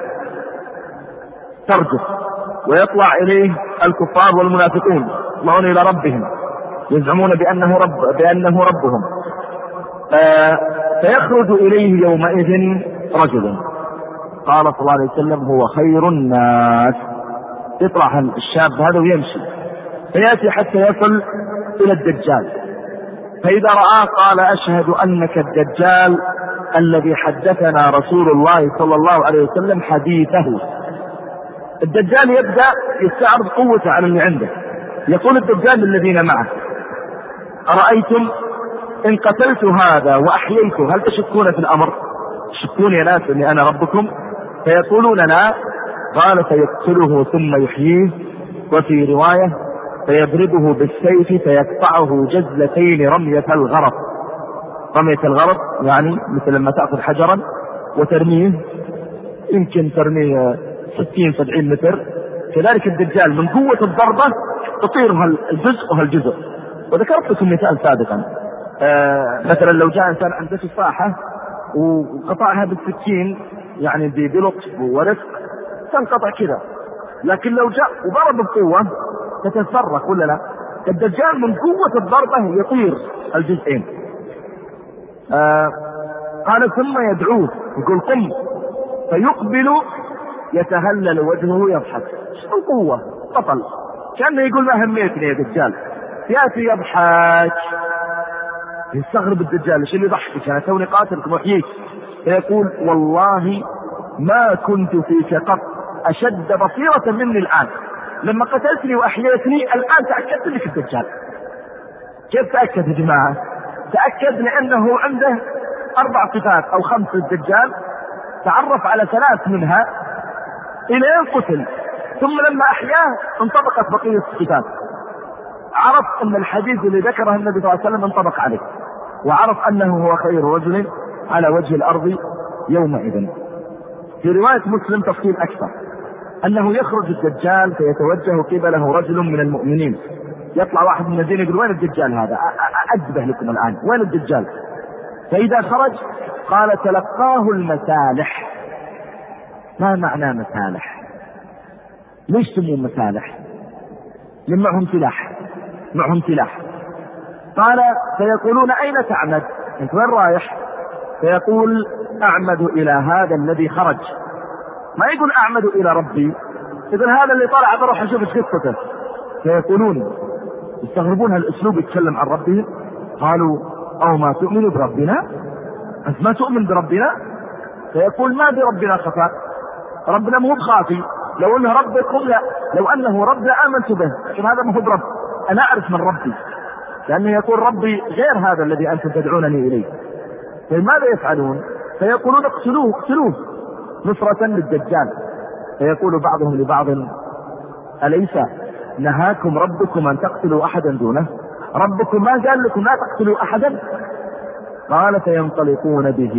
ترجف، ويطلع إليه الكفار والمنافقون يطلعون إلى ربهم يزعمون بأنه رب بأنه ربهم. آه فيخرج إليه يومئذ رجل قال صلى الله عليه وسلم: هو خير الناس. يطلع الشاب هذا ويمشي فيأتي حتى يصل إلى الدجال، فإذا رآه قال: أشهد أنك الدجال الذي حدثنا رسول الله صلى الله عليه وسلم حديثه. الدجال يبدأ يستعرض قوته على اللي عنده. يقول الدجال للذين معه: أرأيتم إن قتلت هذا وأحييته هل تشكون في الأمر؟ تشكون يا ناس أني أنا ربكم؟ فيقولون لا. قال: فيقتله ثم يحييه. وفي رواية: فيضربه بالسيف فيقطعه جزلتين رمية الغرب. رمية الغرب يعني مثل لما تأخذ حجرا وترميه يمكن ترميه ستين سبعين متر، كذلك الدجال من قوة الضربة تطير الجزء وهالجزء. وذكرت لكم مثال سابقا، آه مثلا لو جاء إنسان عنده تفاحة وقطعها بالسكين يعني بلطف ورفق تنقطع كذا، لكن لو جاء وضرب بقوة تتفرق ولا لا؟ الدجال من قوة الضربة يطير الجزئين. آه قال ثم يدعوه يقول قم، فيقبل يتهلل وجهه يضحك. شو القوة؟ بطل، كأنه يقول ما هميتني يا دجال. يأتي يضحك، يستغرب الدجال ايش اللي يضحكك؟ انا توني قاتلك وحييك. فيقول والله ما كنت فيك قط اشد بصيرة مني الان، لما قتلتني واحييتني الان تأكدت انك الدجال. كيف تأكد يا جماعة؟ تأكد لانه عنده اربع صفات او خمس للدجال، تعرف على ثلاث منها الى ان قتل، ثم لما احياه انطبقت بقية الصفات. عرف ان الحديث اللي ذكره النبي صلى الله عليه وسلم انطبق عليه، وعرف انه هو خير رجل على وجه الارض يومئذ. في رواية مسلم تفصيل اكثر، انه يخرج الدجال فيتوجه قبله رجل من المؤمنين. يطلع واحد من المدينة يقول وين الدجال هذا؟ أجبه لكم الآن، وين الدجال؟ فإذا خرج قال تلقاه المسالح. ما معنى مسالح؟ ليش سموا مسالح؟ لما معهم سلاح، معهم سلاح. قال فيقولون أين تعمد؟ أنت وين رايح؟ فيقول أعمد إلى هذا الذي خرج. ما يقول أعمد إلى ربي، إذن هذا اللي طلع بروح أشوف قصته. فيقولون يستغربون هالأسلوب يتكلم عن ربه. قالوا أو ما تؤمن بربنا؟ أنت ما تؤمن بربنا؟ فيقول ما بربنا خفاء، ربنا مو بخافي، لو أنه ربكم لا، لو أنه رب لآمنت به، لكن هذا مو برب، أنا أعرف من ربي، لأنه يقول ربي غير هذا الذي أنتم تدعونني إليه. فماذا يفعلون؟ فيقولون اقتلوه اقتلوه نصرة للدجال. فيقول بعضهم لبعض أليس نهاكم ربكم أن تقتلوا أحدا دونه؟ ربكم ما قال لكم لا تقتلوا أحدا؟ قال فينطلقون به.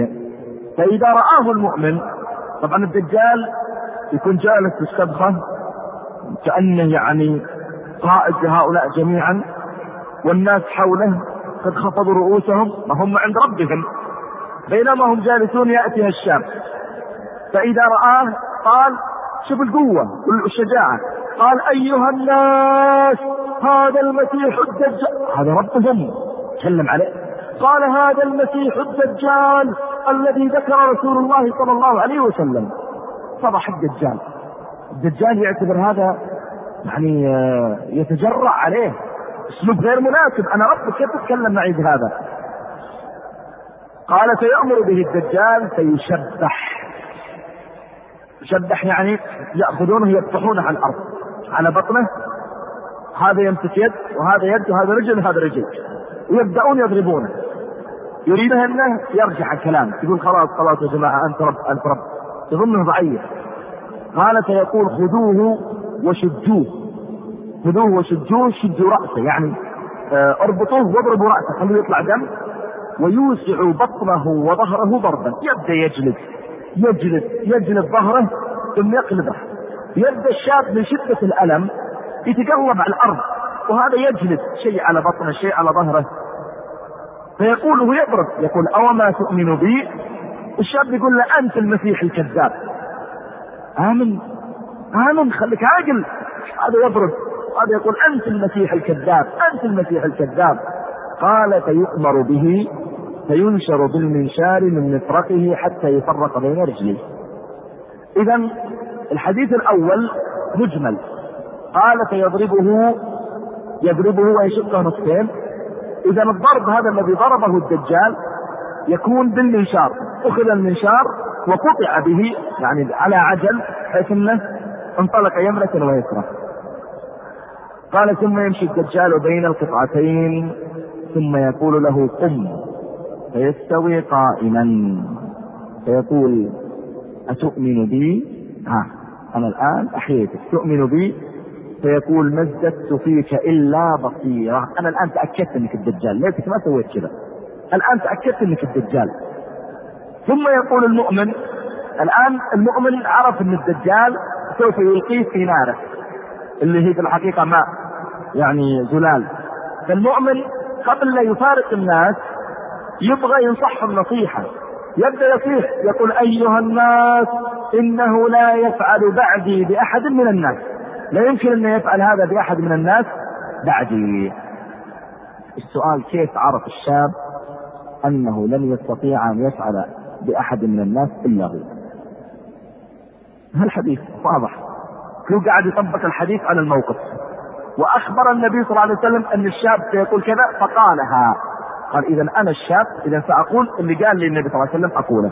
فإذا رآه المؤمن، طبعا الدجال يكون جالس في السبخة كأنه يعني قائد لهؤلاء جميعا، والناس حوله قد خفضوا رؤوسهم وهم عند ربهم، بينما هم جالسون يأتيها الشام. فإذا رآه قال شوف القوة والشجاعة، قال أيها الناس هذا المسيح الدجال، هذا ربهم تكلم عليه، قال هذا المسيح الدجال الذي ذكر رسول الله صلى الله عليه وسلم. صبح الدجال. الدجال يعتبر هذا يعني يتجرأ عليه، اسلوب غير مناسب، انا ربك كيف تتكلم معي بهذا؟ قال فيأمر به الدجال فيشبح. يشبح يعني يأخذونه يفتحونه على الأرض على بطنه، هذا يمسك يد وهذا يد وهذا رجل وهذا رجل، ويبدأون يضربونه. يريد أنه يرجع الكلام، يقول خلاص خلاص يا جماعة أنت رب أنت رب، يظنه ضعيف. قال فيقول خذوه وشجوه، خذوه وشجوه، شجوا رأسه يعني اربطوه واضربوا رأسه خلوه يطلع دم، ويوسع بطنه وظهره ضربا. يبدأ يجلد يجلد يجلد ظهره ثم يقلبه. يبدأ الشاب من شدة الألم يتقلب على الأرض، وهذا يجلد شيء على بطنه شيء على ظهره. فيقول هو يضرب، يقول أو ما تؤمن بي؟ الشاب يقول له أنت المسيح الكذاب. آمن آمن خليك عاقل. هذا يضرب، هذا يقول أنت المسيح الكذاب أنت المسيح الكذاب. قال فيؤمر به فينشر بالمنشار من مفرقه حتى يفرق بين رجليه. إذن الحديث الأول مجمل، قال فيضربه يضربه ويشقه نصفين. إذا الضرب هذا الذي ضربه الدجال يكون بالمنشار، أخذ المنشار وقطع به يعني على عجل حيث أنه انطلق يمنة ويسرى. قال ثم يمشي الدجال بين القطعتين ثم يقول له قم، فيستوي قائما فيقول أتؤمن بي؟ ها أنا الآن أحييتك، تؤمن بي؟ فيقول ما ازددت فيك إلا بصيرة، أنا الآن تأكدت أنك الدجال، ليتك ما سويت كذا، الآن تأكدت أنك الدجال. ثم يقول المؤمن، الآن المؤمن عرف أن الدجال سوف يلقيه في ناره اللي هي في الحقيقة ماء يعني زلال. فالمؤمن قبل لا يفارق الناس يبغى ينصحهم نصيحة، يبدأ يصيح يقول أيها الناس إنه لا يفعل بعدي بأحد من الناس، لا يمكن أن يفعل هذا بأحد من الناس بعدي. السؤال كيف عرف الشاب أنه لن يستطيع أن يفعل بأحد من الناس إلا هو؟ هالحديث واضح، هو قاعد يطبق الحديث على الموقف، وأخبر النبي صلى الله عليه وسلم أن الشاب سيقول كذا فقالها، قال إذا أنا الشاب إذا سأقول اللي قال لي النبي صلى الله عليه وسلم أقوله.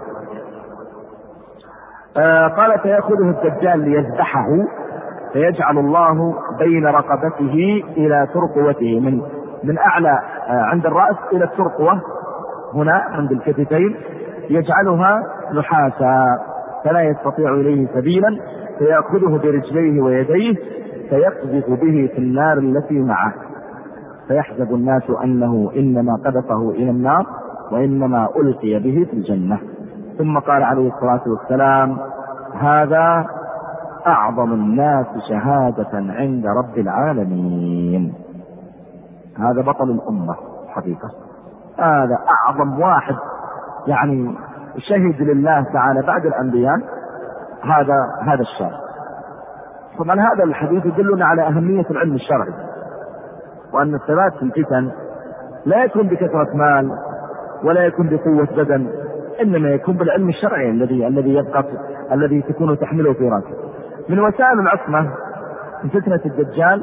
آه قال فيأخذه الدجال ليذبحه فيجعل الله بين رقبته إلى ترقوته، من من أعلى آه عند الرأس إلى الترقوة هنا عند الكتفين، يجعلها نحاسا فلا يستطيع إليه سبيلا، فيأخذه برجليه ويديه فيقذف به في النار التي معه، فيحسب الناس أنه إنما قذفه إلى النار وإنما ألقي به في الجنة. ثم قال عليه الصلاة والسلام هذا أعظم الناس شهادة عند رب العالمين. هذا بطل الأمة حقيقة، هذا أعظم واحد يعني شهد لله تعالى بعد الأنبياء، هذا هذا الشاب. طبعا هذا الحديث يدلنا على أهمية العلم الشرعي، وأن الثبات في الفتن لا يكون بكثرة مال ولا يكون بقوة بدن، إنما يكون بالعلم الشرعي الذي الذي يبقى الذي تكون تحمله في راسه. من وسائل العصمة من فتنة الدجال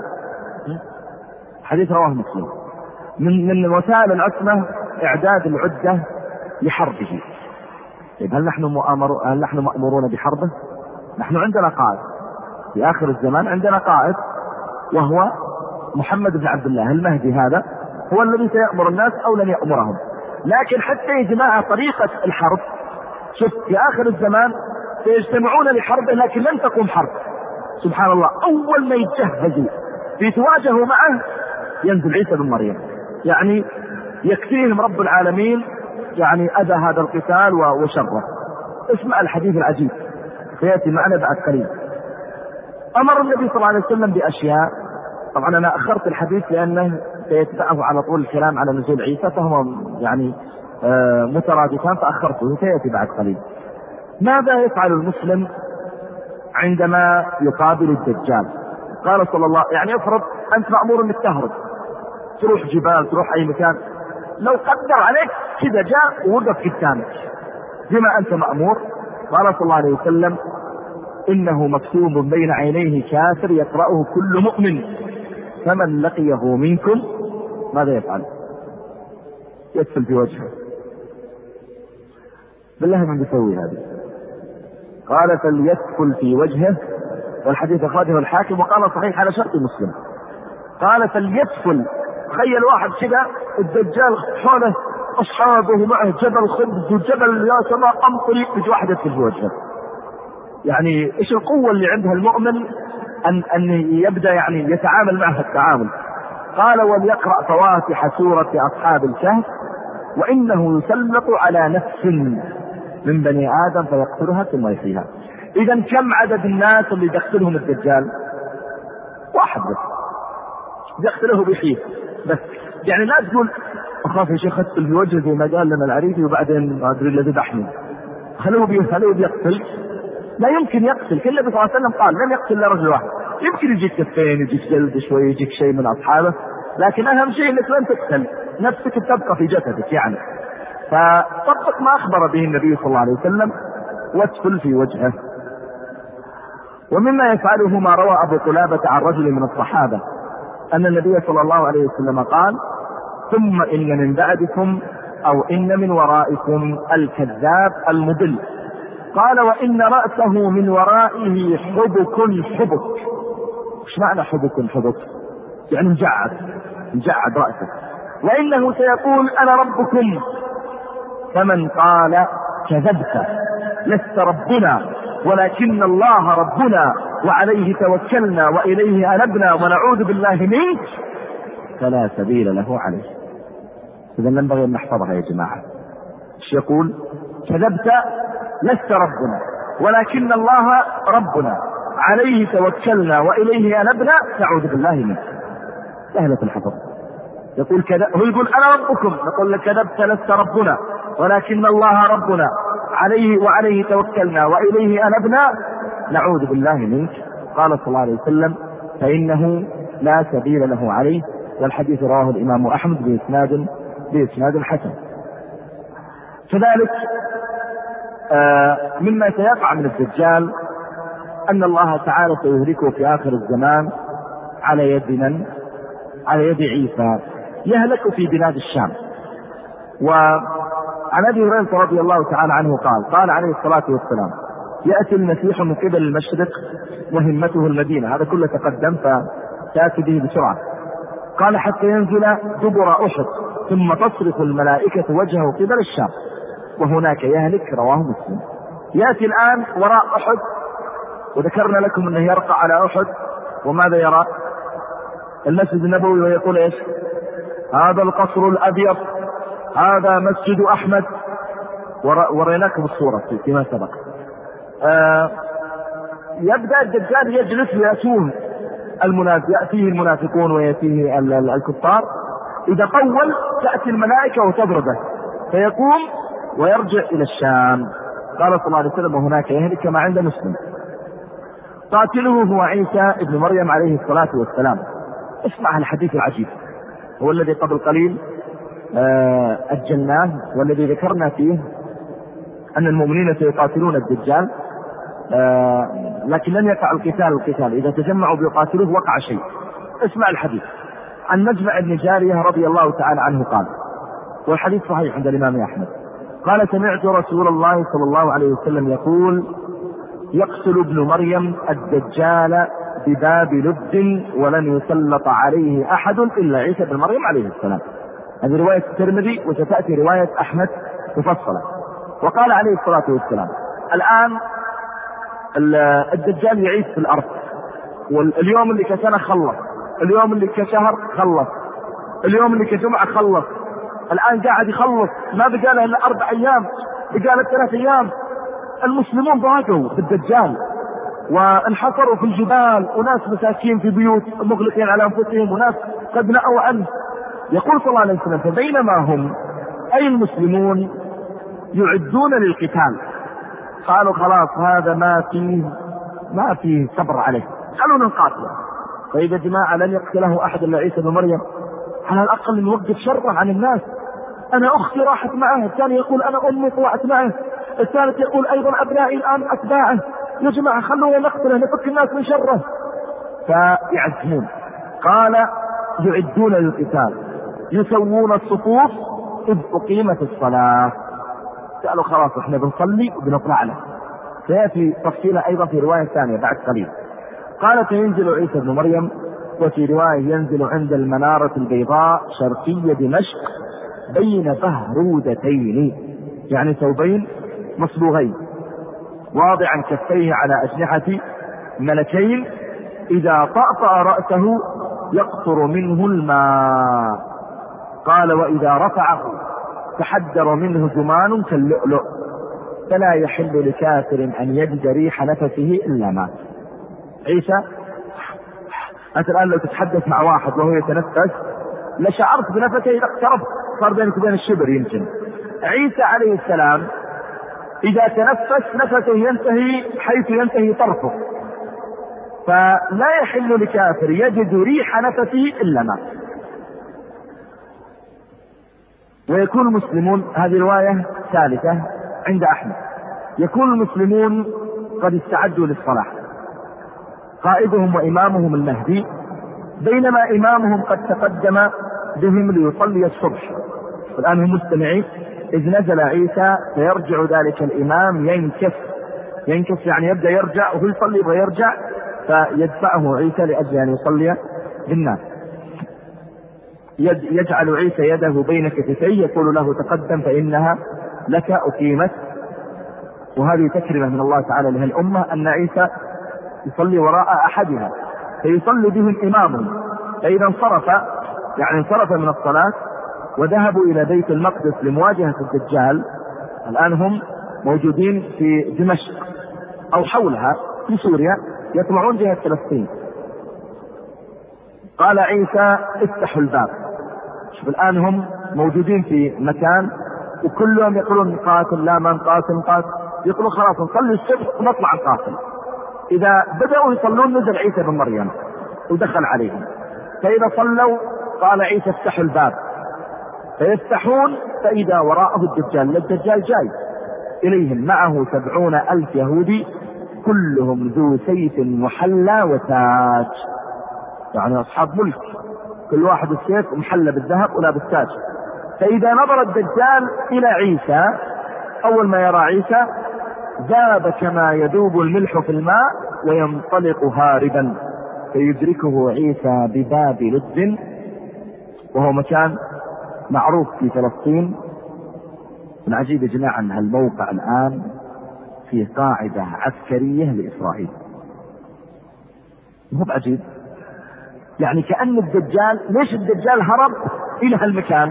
حديث رواه مسلم، من من وسائل العصمة إعداد العدة لحربه. هل نحن مؤامر هل نحن مأمورون بحربه؟ نحن عندنا قائد في آخر الزمان، عندنا قائد وهو محمد بن عبد الله المهدي، هذا هو الذي سيأمر الناس أو لن يأمرهم. لكن حتى يا جماعة طريقة الحرب، شوف في آخر الزمان سيجتمعون لحربه لكن لن تقوم حرب. سبحان الله، أول ما يتجهزوا ليتواجهوا معه ينزل عيسى بن مريم، يعني يكفيهم رب العالمين يعني أذى هذا القتال وشره. اسمع الحديث العجيب سيأتي معنا بعد قليل. أمر النبي صلى الله عليه وسلم بأشياء، طبعا أنا أخرت الحديث لأنه سيتبعه على طول الكلام على نزول عيسى، فهم يعني آه مترادفان فأخرته، سيأتي بعد قليل. ماذا يفعل المسلم عندما يقابل الدجال؟ قال صلى الله يعني يفرض أنت مأمور أنك تهرب، تروح جبال تروح أي مكان، لو قدر عليك كذا جاء ووقف قدامك بما أنت مأمور، قال صلى الله عليه وسلم إنه مكتوب بين عينيه كافر يقرأه كل مؤمن، فمن لقيه منكم ماذا يفعل؟ يدفل في وجهه. بالله من بيسوي هذا؟ قال فليدفل في وجهه، والحديث أخرجه الحاكم وقال صحيح على شرط مسلم. قال فليدفل، تخيل واحد كذا الدجال حوله أصحابه معه جبل خبز وجبل يا سماء أمطري، يجي واحد يدفل في وجهه. يعني إيش القوة اللي عندها المؤمن أن أن يبدأ يعني يتعامل معها التعامل. قال وليقرأ فواتح سورة أصحاب الكهف وإنه يسلط على نفس من بني آدم فيقتلها ثم يحييها. إذا كم عدد الناس اللي يقتلهم الدجال؟ واحد بس يقتله بيحييه بس. يعني لا تقول أخاف يا شيخ أقتل في وجهه زي ما قال لنا العريفي وبعدين ما أدري الذي ذبحني، خلوه خلوه بيقتل. لا يمكن يقتل، كل النبي صلى الله عليه وسلم قال لن يقتل إلا رجل واحد. يمكن يجيك كفين يجيك جلد شوي يجيك شيء من أصحابه، لكن أهم شيء أنك لن تقتل، نفسك تبقى في جسدك يعني. فطبق ما أخبر به النبي صلى الله عليه وسلم وادفل في وجهه. ومما يفعله ما روى أبو قلابة عن رجل من الصحابة أن النبي صلى الله عليه وسلم قال ثم إن من بعدكم أو إن من ورائكم الكذاب المضل. قال وإن رأسه من ورائه حبك حبك. ايش معنى حبك حبك؟ يعني مجعد مجعد رأسه. وإنه سيقول أنا ربكم، فمن قال كذبت لست ربنا ولكن الله ربنا وعليه توكلنا وإليه أنبنا ونعوذ بالله منك فلا سبيل له عليه. إذا ينبغي أن نحفظها يا جماعة. ايش يقول؟ كذبت لست ربنا ولكن الله ربنا عليه توكلنا وإليه أنبنا نعوذ بالله منك. سهلة الحفظ. يقول كذا، هو يقول أنا ربكم، نقول لك كذبت لست ربنا ولكن الله ربنا عليه وعليه توكلنا وإليه أنبنا نعوذ بالله منك. قال صلى الله عليه وسلم فإنه لا سبيل له عليه. والحديث رواه الإمام أحمد بإسناد بإسناد حسن. كذلك آه مما سيقع من الدجال أن الله تعالى سيهلكه في آخر الزمان على يد من؟ على يد عيسى، يهلك في بلاد الشام. وعن أبي هريرة رضي الله تعالى عنه قال قال عليه الصلاة والسلام يأتي المسيح من قبل المشرق وهمته المدينة. هذا كله تقدم فتأتي به بسرعة. قال حتى ينزل دبر أحد ثم تصرف الملائكة وجهه قبل الشام وهناك يهلك. رواه مسلم. يأتي الآن وراء أحد، وذكرنا لكم أنه يرقى على أحد وماذا يرى؟ المسجد النبوي، ويقول إيش؟ هذا القصر الأبيض، هذا مسجد أحمد. وريناكم الصورة فيما سبق. آه يبدأ الدجال يجلس ويأتون المنافق، يأتيه المنافقون ويأتيه الكفار. إذا طول تأتي الملائكة وتضربه فيقوم ويرجع إلى الشام. قال صلى الله عليه وسلم وهناك يهلك كما عند مسلم. قاتله هو عيسى ابن مريم عليه الصلاة والسلام. اسمع الحديث العجيب، هو الذي قبل قليل آه أجلناه، والذي ذكرنا فيه أن المؤمنين سيقاتلون الدجال، آه لكن لن يقع القتال القتال إذا تجمعوا بيقاتلوه وقع شيء. اسمع الحديث عن مجمع بن جارية رضي الله تعالى عنه قال، والحديث صحيح عند الإمام أحمد، قال سمعت رسول الله صلى الله عليه وسلم يقول يقتل ابن مريم الدجال بباب لد ولن يسلط عليه أحد إلا عيسى بن مريم عليه السلام. هذه رواية الترمذي، وستأتي رواية أحمد مفصلة. وقال عليه الصلاة والسلام الآن الدجال يعيش في الأرض، واليوم اللي كسنة خلص، اليوم اللي كشهر خلص، اليوم اللي كجمعة خلص، الآن قاعد يخلص، ما بقى له إلا أربع أيام، بقى له ثلاث أيام. المسلمون ضاقوا بالدجال وانحصروا في الجبال، وناس مساكين في بيوت مغلقين على أنفسهم، وناس قد نأوا عنه. يقول صلى الله عليه وسلم فبينما هم أي المسلمون يعدون للقتال، قالوا خلاص هذا ما فيه ما فيه صبر عليه، قالوا نقاتله. فإذا جماعة لن يقتله أحد إلا عيسى بن مريم، على الأقل نوقف شره عن الناس. أنا أختي راحت معه، الثاني يقول أنا أمي طلعت معه، الثالث يقول أيضا أبنائي الآن أتباعه. يا جماعة خلونا نقتله نفك الناس من شره. فيعزمون. قال يعدون للقتال يسوون الصفوف إذ أقيمت الصلاة. قالوا خلاص احنا بنصلي وبنطلع له. سيأتي تفصيله أيضا في رواية ثانية بعد قليل. قال فينزل عيسى بن مريم، وفي رواية ينزل عند المنارة البيضاء شرقية دمشق بين فهرودتين، يعني ثوبين مصبوغين، واضعا كفيه على أجنحة ملكين، إذا طأطأ رأسه يقطر منه الماء. قال وإذا رفعه تحدر منه جمان كاللؤلؤ، فلا يحل لكافر أن يجد ريح نفسه إلا مات. عيسى أنت الآن لو تتحدث مع واحد وهو يتنفس لشعرت بنفسه إذا اقتربت، صار بينك وبين الشبر يمكن. عيسى عليه السلام إذا تنفس نفسه ينتهي حيث ينتهي طرفه، فلا يحل لكافر يجد ريح نفسه إلا مات. ويكون المسلمون، هذه رواية ثالثة عند أحمد، يكون المسلمون قد استعدوا للصلاة، قائدهم وإمامهم المهدي، بينما إمامهم قد تقدم بهم ليصلي الصبح. الآن هم مستمعين، إذ نزل عيسى فيرجع ذلك الإمام ينكس، ينكس يعني يبدأ يرجع وهو يصلي ويرجع، فيدفعه عيسى لأجل أن يصلي بالناس. يجعل عيسى يده بين كتفيه يقول له تقدم فإنها لك أقيمت. وهذه تكرمة من الله تعالى لها الأمة أن عيسى يصلي وراء أحدها، فيصلي بهم إمامهم. فإذا انصرف يعني انصرف من الصلاة وذهبوا إلى بيت المقدس لمواجهة الدجال، الآن هم موجودين في دمشق أو حولها في سوريا، يطلعون جهة فلسطين. قال عيسى افتحوا الباب. شوف الآن هم موجودين في مكان وكلهم يقولون نقاتل، لا ما نقاتل نقاتل، يقولون خلاص نصلي الصبح ونطلع نقاتل. إذا بدأوا يصلون نزل عيسى بن مريم ودخل عليهم، فإذا صلوا قال عيسى افتحوا الباب، فيفتحون فإذا وراءه الدجال. الدجال جاي إليهم معه سبعون ألف يهودي كلهم ذو سيف محلى وتاج، يعني أصحاب ملك، كل واحد السيف محلى بالذهب ولا بالتاج. فإذا نظر الدجال إلى عيسى أول ما يرى عيسى ذاب كما يذوب الملح في الماء وينطلق هاربا، فيدركه عيسى بباب لد، وهو مكان معروف في فلسطين. من عجيب يا جماعة أن هالموقع الآن في قاعدة عسكرية لإسرائيل. مو بعجيب؟ يعني كأن الدجال، ليش الدجال هرب إلى هالمكان؟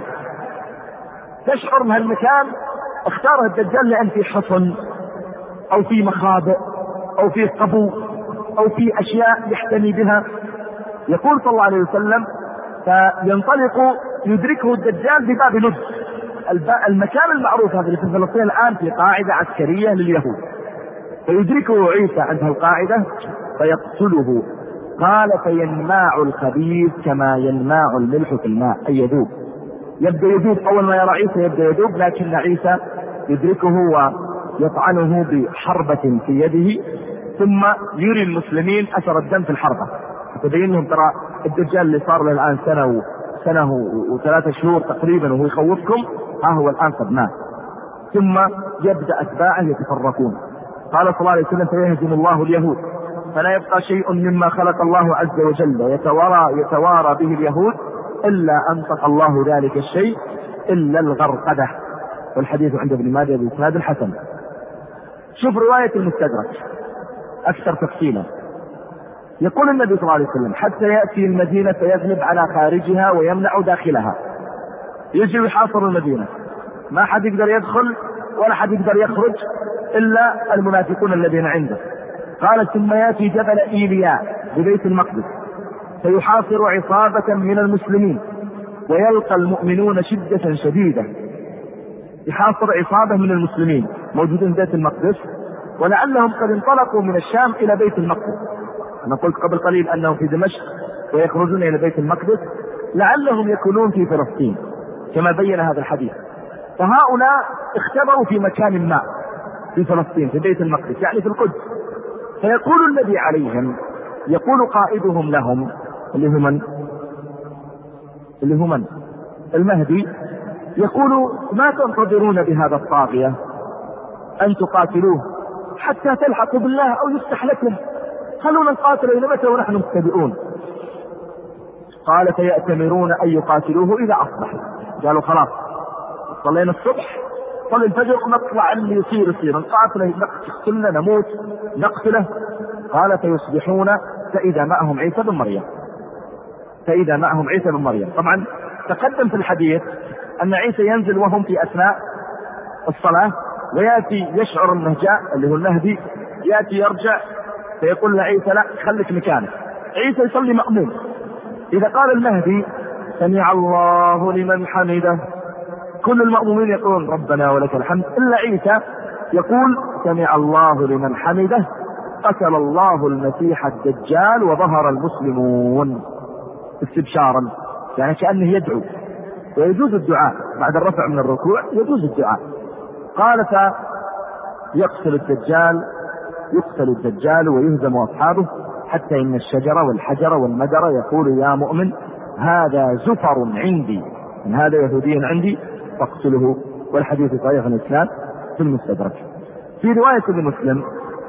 تشعر من هالمكان اختاره الدجال لأن في حصن أو في مخابئ أو في قبو أو في أشياء يحتمي بها. يقول صلى الله عليه وسلم فينطلق يدركه الدجال بباب لد، المكان المعروف هذا في فلسطين الآن في قاعدة عسكرية لليهود، فيدركه عيسى عند القاعدة فيقتله. قال فينماع الخبيث كما ينماع الملح في الماء، أي يذوب، يبدأ يذوب أول ما يرى عيسى يبدأ يذوب، لكن عيسى يدركه ويطعنه بحربة في يده، ثم يري المسلمين أثر الدم في الحربة، تبين لهم ترى الدجال اللي صار له الآن سنة سنة وثلاثة شهور تقريبا وهو يخوفكم، ها هو الآن قد مات. ثم يبدأ أتباعه يتفرقون. قال صلى الله عليه وسلم فيهزم الله اليهود فلا يبقى شيء مما خلق الله عز وجل يتوارى, يتوارى به اليهود إلا أنطق الله ذلك الشيء إلا الغرقدة. والحديث عند ابن ماجه بإسناد الحسن. شوف رواية المستدرك أكثر تفصيلا. يقول النبي صلى الله عليه وسلم حتى يأتي المدينة فيغلب على خارجها ويمنع داخلها، يجي ويحاصر المدينة، ما حد يقدر يدخل ولا حد يقدر يخرج إلا المنافقون الذين عنده. قال ثم يأتي جبل إيلياء ببيت المقدس فيحاصر عصابة من المسلمين ويلقى المؤمنون شدة شديدة. يحاصر عصابة من المسلمين موجودين بيت المقدس، ولعلهم قد انطلقوا من الشام إلى بيت المقدس. أنا قلت قبل قليل أنهم في دمشق ويخرجون إلى بيت المقدس، لعلهم يكونون في فلسطين كما بين هذا الحديث. فهؤلاء اختبروا في مكان ما في فلسطين في بيت المقدس يعني في القدس. فيقول النبي عليهم، يقول قائدهم لهم اللي هو من اللي هو من المهدي، يقول ما تنتظرون بهذا الطاغية أن تقاتلوه حتى تلحقوا بالله أو يفتح لكم، خلونا نقاتل إلى متى ونحن مبتدئون. قال فيأتمرون أن يقاتلوه إذا أصبح. قالوا خلاص صلينا الصبح صلي الفجر نطلع اللي يصير يصير، نقاتله نقتله نموت نقتله. قال فيصبحون فإذا معهم عيسى بن مريم فإذا معهم عيسى بن مريم. طبعا تقدم في الحديث أن عيسى ينزل وهم في أثناء الصلاة، ويأتي يشعر أنه جاء اللي هو المهدي، يأتي يرجع فيقول لعيسى لا خليك مكانك. عيسى يصلي مأموم. إذا قال المهدي سمع الله لمن حمده كل المأمومين يقولون ربنا ولك الحمد، إلا عيسى يقول سمع الله لمن حمده قتل الله المسيح الدجال وظهر المسلمون، استبشارا يعني كأنه يدعو. ويجوز الدعاء بعد الرفع من الركوع، يجوز الدعاء. قال فيقتل الدجال يقتل الدجال ويهزم أصحابه حتى إن الشجر والحجر والمدر يقول يا مؤمن هذا زفر عندي من هذا يهودي عندي فاقتله. والحديث صحيح الإسلام في المستدرك. في رواية لمسلم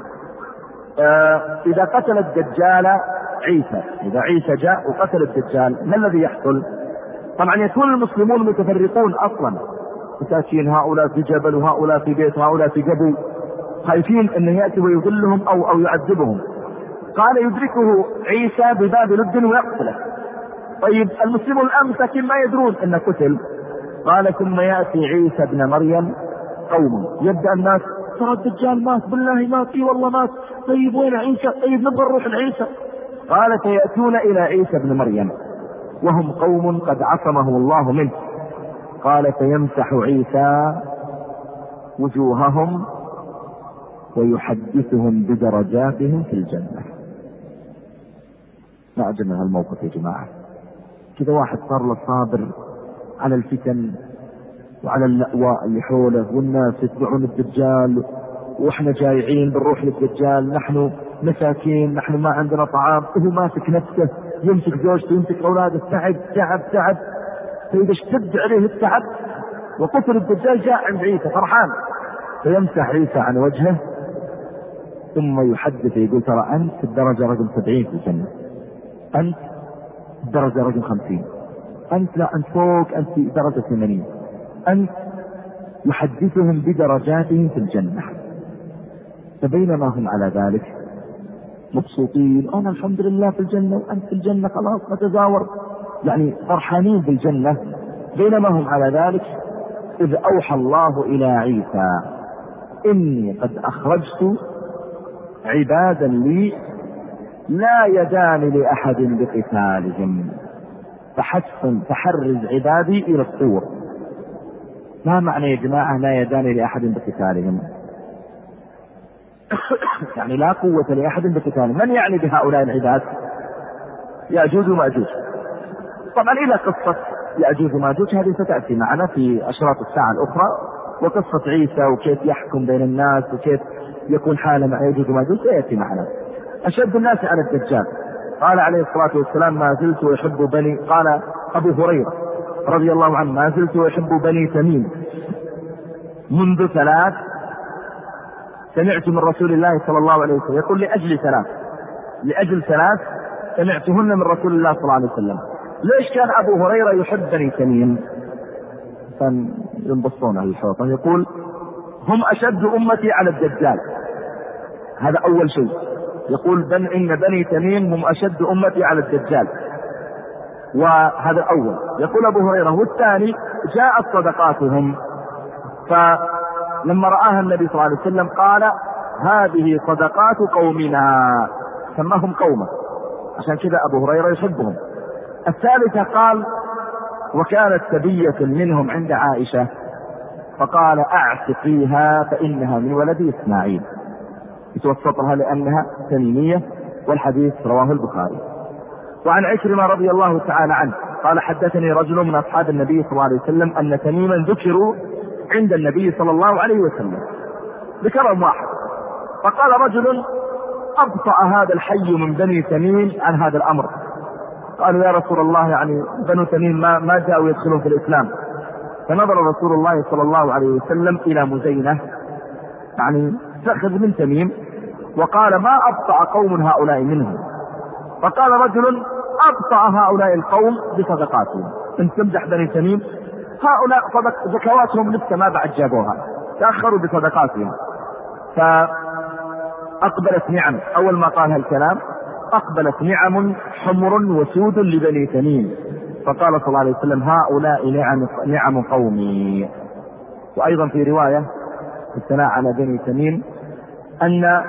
آه إذا قتل الدجال عيسى، إذا عيسى جاء وقتل الدجال ما الذي يحصل؟ طبعا يكون المسلمون متفرقون أصلا، مساكين هؤلاء في جبل وهؤلاء في بيت وهؤلاء في قبو، خايفين أنه يأتي ويذلهم أو, أو يعذبهم. قال يدركه عيسى بباب لد ويقتله. طيب المسلمون الآن مساكين ما يدرون أنه قتل. قال ثم يأتي عيسى ابن مريم قوم، يبدأ الناس ترى الدجال مات، بالله مات، اي والله مات، طيب وين عيسى؟ طيب نبغى نروح لعيسى. قال فيأتون إلى عيسى ابن مريم وهم قوم قد عصمه الله منه. قال فيمسح عيسى وجوههم ويحدثهم بدرجاتهم في الجنة. ما أجل هالموقف يا جماعة، كذا واحد صار له صابر على الفتن وعلى اللأواء اللي حوله، والناس يتبعون الدجال واحنا جايعين بنروح للدجال، نحن مساكين، نحن ما عندنا طعام، وهو ماسك نفسه، يمسك زوجته يمسك اولاده، تعب تعب تعب. فاذا اشتد عليه التعب وقتل الدجال جاء عند عيسى فرحان، فيمسح عيسى عن وجهه ثم يحدث يقول ترى انت في الدرجه رقم سبعين في الجنه، انت في الدرجه رقم خمسين، انت لا انت فوق، انت في درجه ثمانين، انت. يحدثهم بدرجاتهم في الجنه. فبينما هم على ذلك مبسوطين، انا الحمد لله في الجنه وانت في الجنه، خلاص نتزاور، يعني فرحانين بالجنه. بينما هم على ذلك اذ اوحى الله الى عيسى اني قد اخرجت عبادا لي لا يدان لاحد بقتالهم فحسن فحرز عبادي الى الطور. ما معنى يا جماعه لا يدان لاحد بقتالهم؟ يعني لا قوة لأحد بقتالهم. من يعني بهؤلاء العباد؟ يأجوج ومأجوج. طبعا إلى قصة يأجوج ومأجوج هذه ستأتي معنا في أشراط الساعة الأخرى، وقصة عيسى وكيف يحكم بين الناس وكيف يكون حاله مع يأجوج ومأجوج سيأتي معنا. أشد الناس على الدجال قال عليه الصلاة والسلام ما زلت يحب بني، قال أبو هريرة رضي الله عنه ما زلت يحب بني تميم منذ ثلاث سمعت من رسول الله صلى الله عليه وسلم، يقول لأجل ثلاث لأجل ثلاث سمعتهن من رسول الله صلى الله عليه وسلم. ليش كان أبو هريرة يحب بني تميم؟ كان ينبسطون على الحوطة. يقول هم أشد أمتي على الدجال، هذا أول شيء. يقول بن إن بني تميم هم أشد أمتي على الدجال، وهذا أول. يقول أبو هريرة والثاني جاءت صدقاتهم، فلما رآها النبي صلى الله عليه وسلم قال هذه صدقات قومنا، سماهم قومه، عشان كذا أبو هريرة يحبهم. الثالثة قال وكانت سبية منهم عند عائشة فقال أعتقيها فإنها من ولد إسماعيل، يتوسطها لأنها تميمية، والحديث رواه البخاري. وعن عكرمة رضي الله تعالى عنه قال حدثني رجل من أصحاب النبي صلى الله عليه وسلم أن تميما ذكروا عند النبي صلى الله عليه وسلم، ذكرهم واحد، فقال رجل أبطأ هذا الحي من بني تميم عن هذا الأمر. قالوا يا رسول الله يعني بنو تميم ما, ما جاءوا يدخلون في الإسلام. فنظر رسول الله صلى الله عليه وسلم إلى مزينة يعني تأخذ من تميم وقال ما أبطأ قوم هؤلاء منهم. فقال رجل أبطأ هؤلاء القوم بصدقاتهم، انت تمدح بني تميم، هؤلاء صدق زكواتهم لسه ما بعد جابوها، تأخروا بصدقاتهم. فأقبلت نعم، أول ما قال هالكلام أقبلت نعم حمر وسود لبني تميم، فقال صلى الله عليه وسلم هؤلاء نعم, نعم قومي. وأيضا في رواية في الثناء على بني تميم أن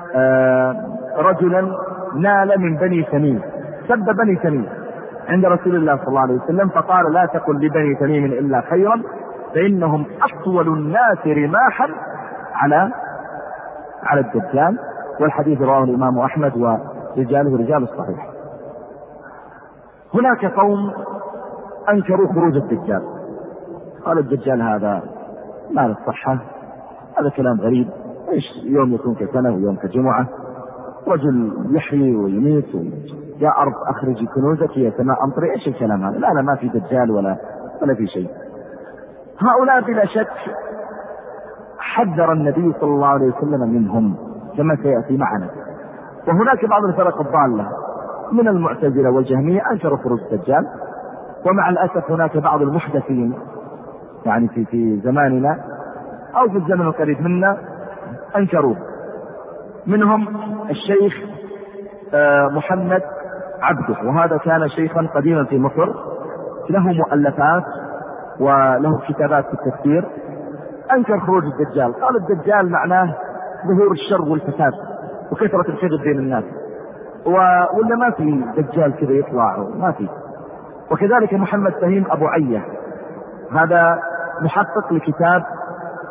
رجلا نال من بني تميم، سب بني تميم عند رسول الله صلى الله عليه وسلم، فقال لا تقل لبني تميم إلا خيرا فإنهم أطول الناس رماحا على على الدجال. والحديث رواه الإمام أحمد ورجاله رجال الصحيح. هناك قوم أنكروا خروج الدجال، قال الدجال هذا ما له صحة، هذا كلام غريب، إيش يوم يكون كسنة ويوم كجمعة، رجل يحيي ويميت، يا أرض أخرجي كنوزك يا سماء أمطري، إيش الكلام هذا؟ لا لا ما في دجال ولا ولا في شيء. هؤلاء بلا شك حذر النبي صلى الله عليه وسلم منهم كما سيأتي معنا. وهناك بعض الفرق الضالة من المعتزلة والجهمية أنكروا خروج الدجال، ومع الأسف هناك بعض المحدثين يعني في في زماننا أو في الزمن القريب منا أنكروه. منهم الشيخ محمد عبده، وهذا كان شيخا قديما في مصر، له مؤلفات وله كتابات في التفسير، أنكر خروج الدجال، قال الدجال معناه ظهور الشر والفساد وكثرة الكذب بين الناس، ولا ما في دجال كذا يطلع ما في. وكذلك محمد فهيم أبو عية، هذا محقق لكتاب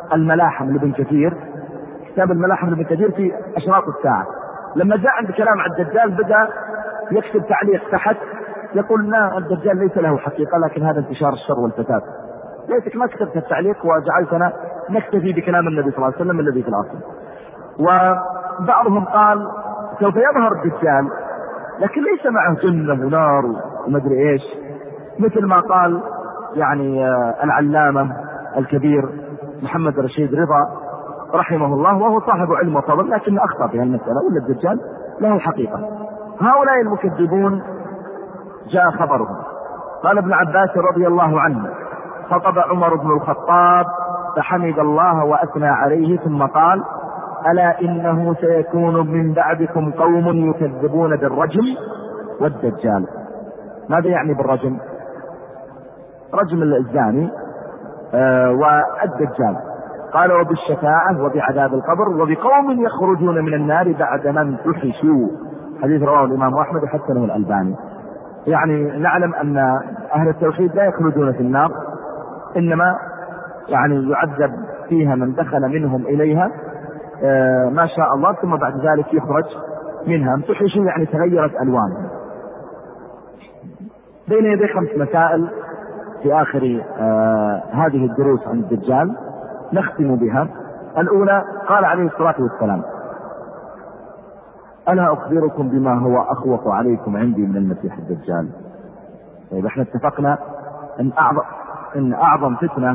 الملاحم لابن كثير، كتاب الملاحم لابن كثير في أشراط الساعة، لما جاء عند كلام عن الدجال بدأ يكتب تعليق تحت يقول لا الدجال ليس له حقيقة لكن هذا انتشار الشر والفساد. ليتك ما كتبت التعليق وجعلتنا نكتفي بكلام النبي صلى الله عليه وسلم الذي في الأصل. وبعضهم قال سوف يظهر الدجال لكن ليس معه جنة ونار ومدري ايش، مثل ما قال يعني العلامة الكبير محمد رشيد رضا رحمه الله، وهو صاحب علم وفضل لكن أخطأ في هالمسألة، ولا الدجال له حقيقة. هؤلاء المكذبون جاء خبرهم. قال ابن عباس رضي الله عنه خطب عمر بن الخطاب فحمد الله وأثنى عليه ثم قال ألا إنه سيكون من بعدكم قوم يكذبون بالرجم والدجال. ماذا يعني بالرجم؟ رجم الزاني آه والدجال. قال وبالشفاعة وبعذاب القبر وبقوم يخرجون من النار بعد من تحشوا. حديث رواه الإمام أحمد وحسنه الألباني. يعني نعلم أن أهل التوحيد لا يخلدون في النار، إنما يعني يعذب فيها من دخل منهم إليها آه ما شاء الله، ثم بعد ذلك يخرج منها. تحشوا يعني تغيرت ألوانها. بين يدي خمس مسائل في آخر آه هذه الدروس عن الدجال نختم بها. الأولى قال عليه الصلاة والسلام ألا أخبركم بما هو أخوف عليكم عندي من المسيح الدجال. طيب احنا اتفقنا ان اعظم ان اعظم فتنة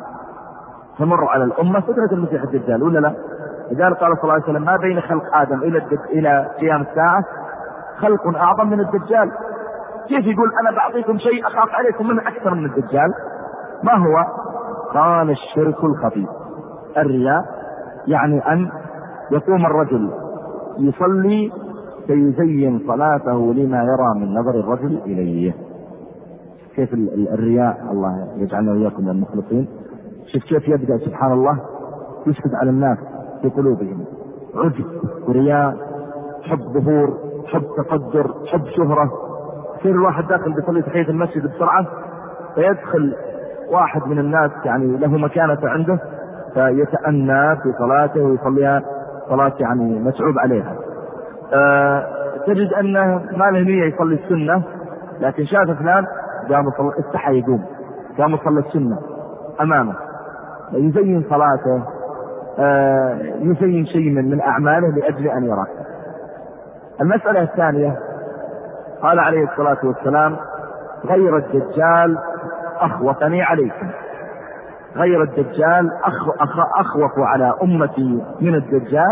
تمر على الامة فتنة المسيح الدجال ولا لا؟ لذلك قال صلى الله عليه وسلم ما بين خلق ادم الى الى قيام الساعة خلق اعظم من الدجال. كيف يقول انا بعطيكم شيء اخاف عليكم منه اكثر من الدجال؟ ما هو؟ قال الشرك الخفي، الرياء، يعني ان يقوم الرجل يصلي فيزين صلاته لما يرى من نظر الرجل إليه. كيف الرياء، الله يجعلنا وإياكم من المخلصين. شوف كيف يبدأ سبحان الله يشفد على الناس في قلوبهم عجب ورياء، حب ظهور، حب تقدر، حب شهرة. يصير الواحد داخل بيصلي تحية المسجد بسرعة فيدخل واحد من الناس يعني له مكانة عنده فيتأنى في صلاته ويصليها صلاة يعني متعوب عليها. أه تجد أنه ما له نية يصلي السنة لكن شاف فلان قام صلى استحى يقوم قام صلى السنة أمامه، يزين صلاته، أه يزين شيء من, من أعماله لأجل أن يراه. المسألة الثانية قال عليه الصلاة والسلام غير الدجال أخوفني عليكم. غير الدجال أخ أخ أخوف على أمتي من الدجال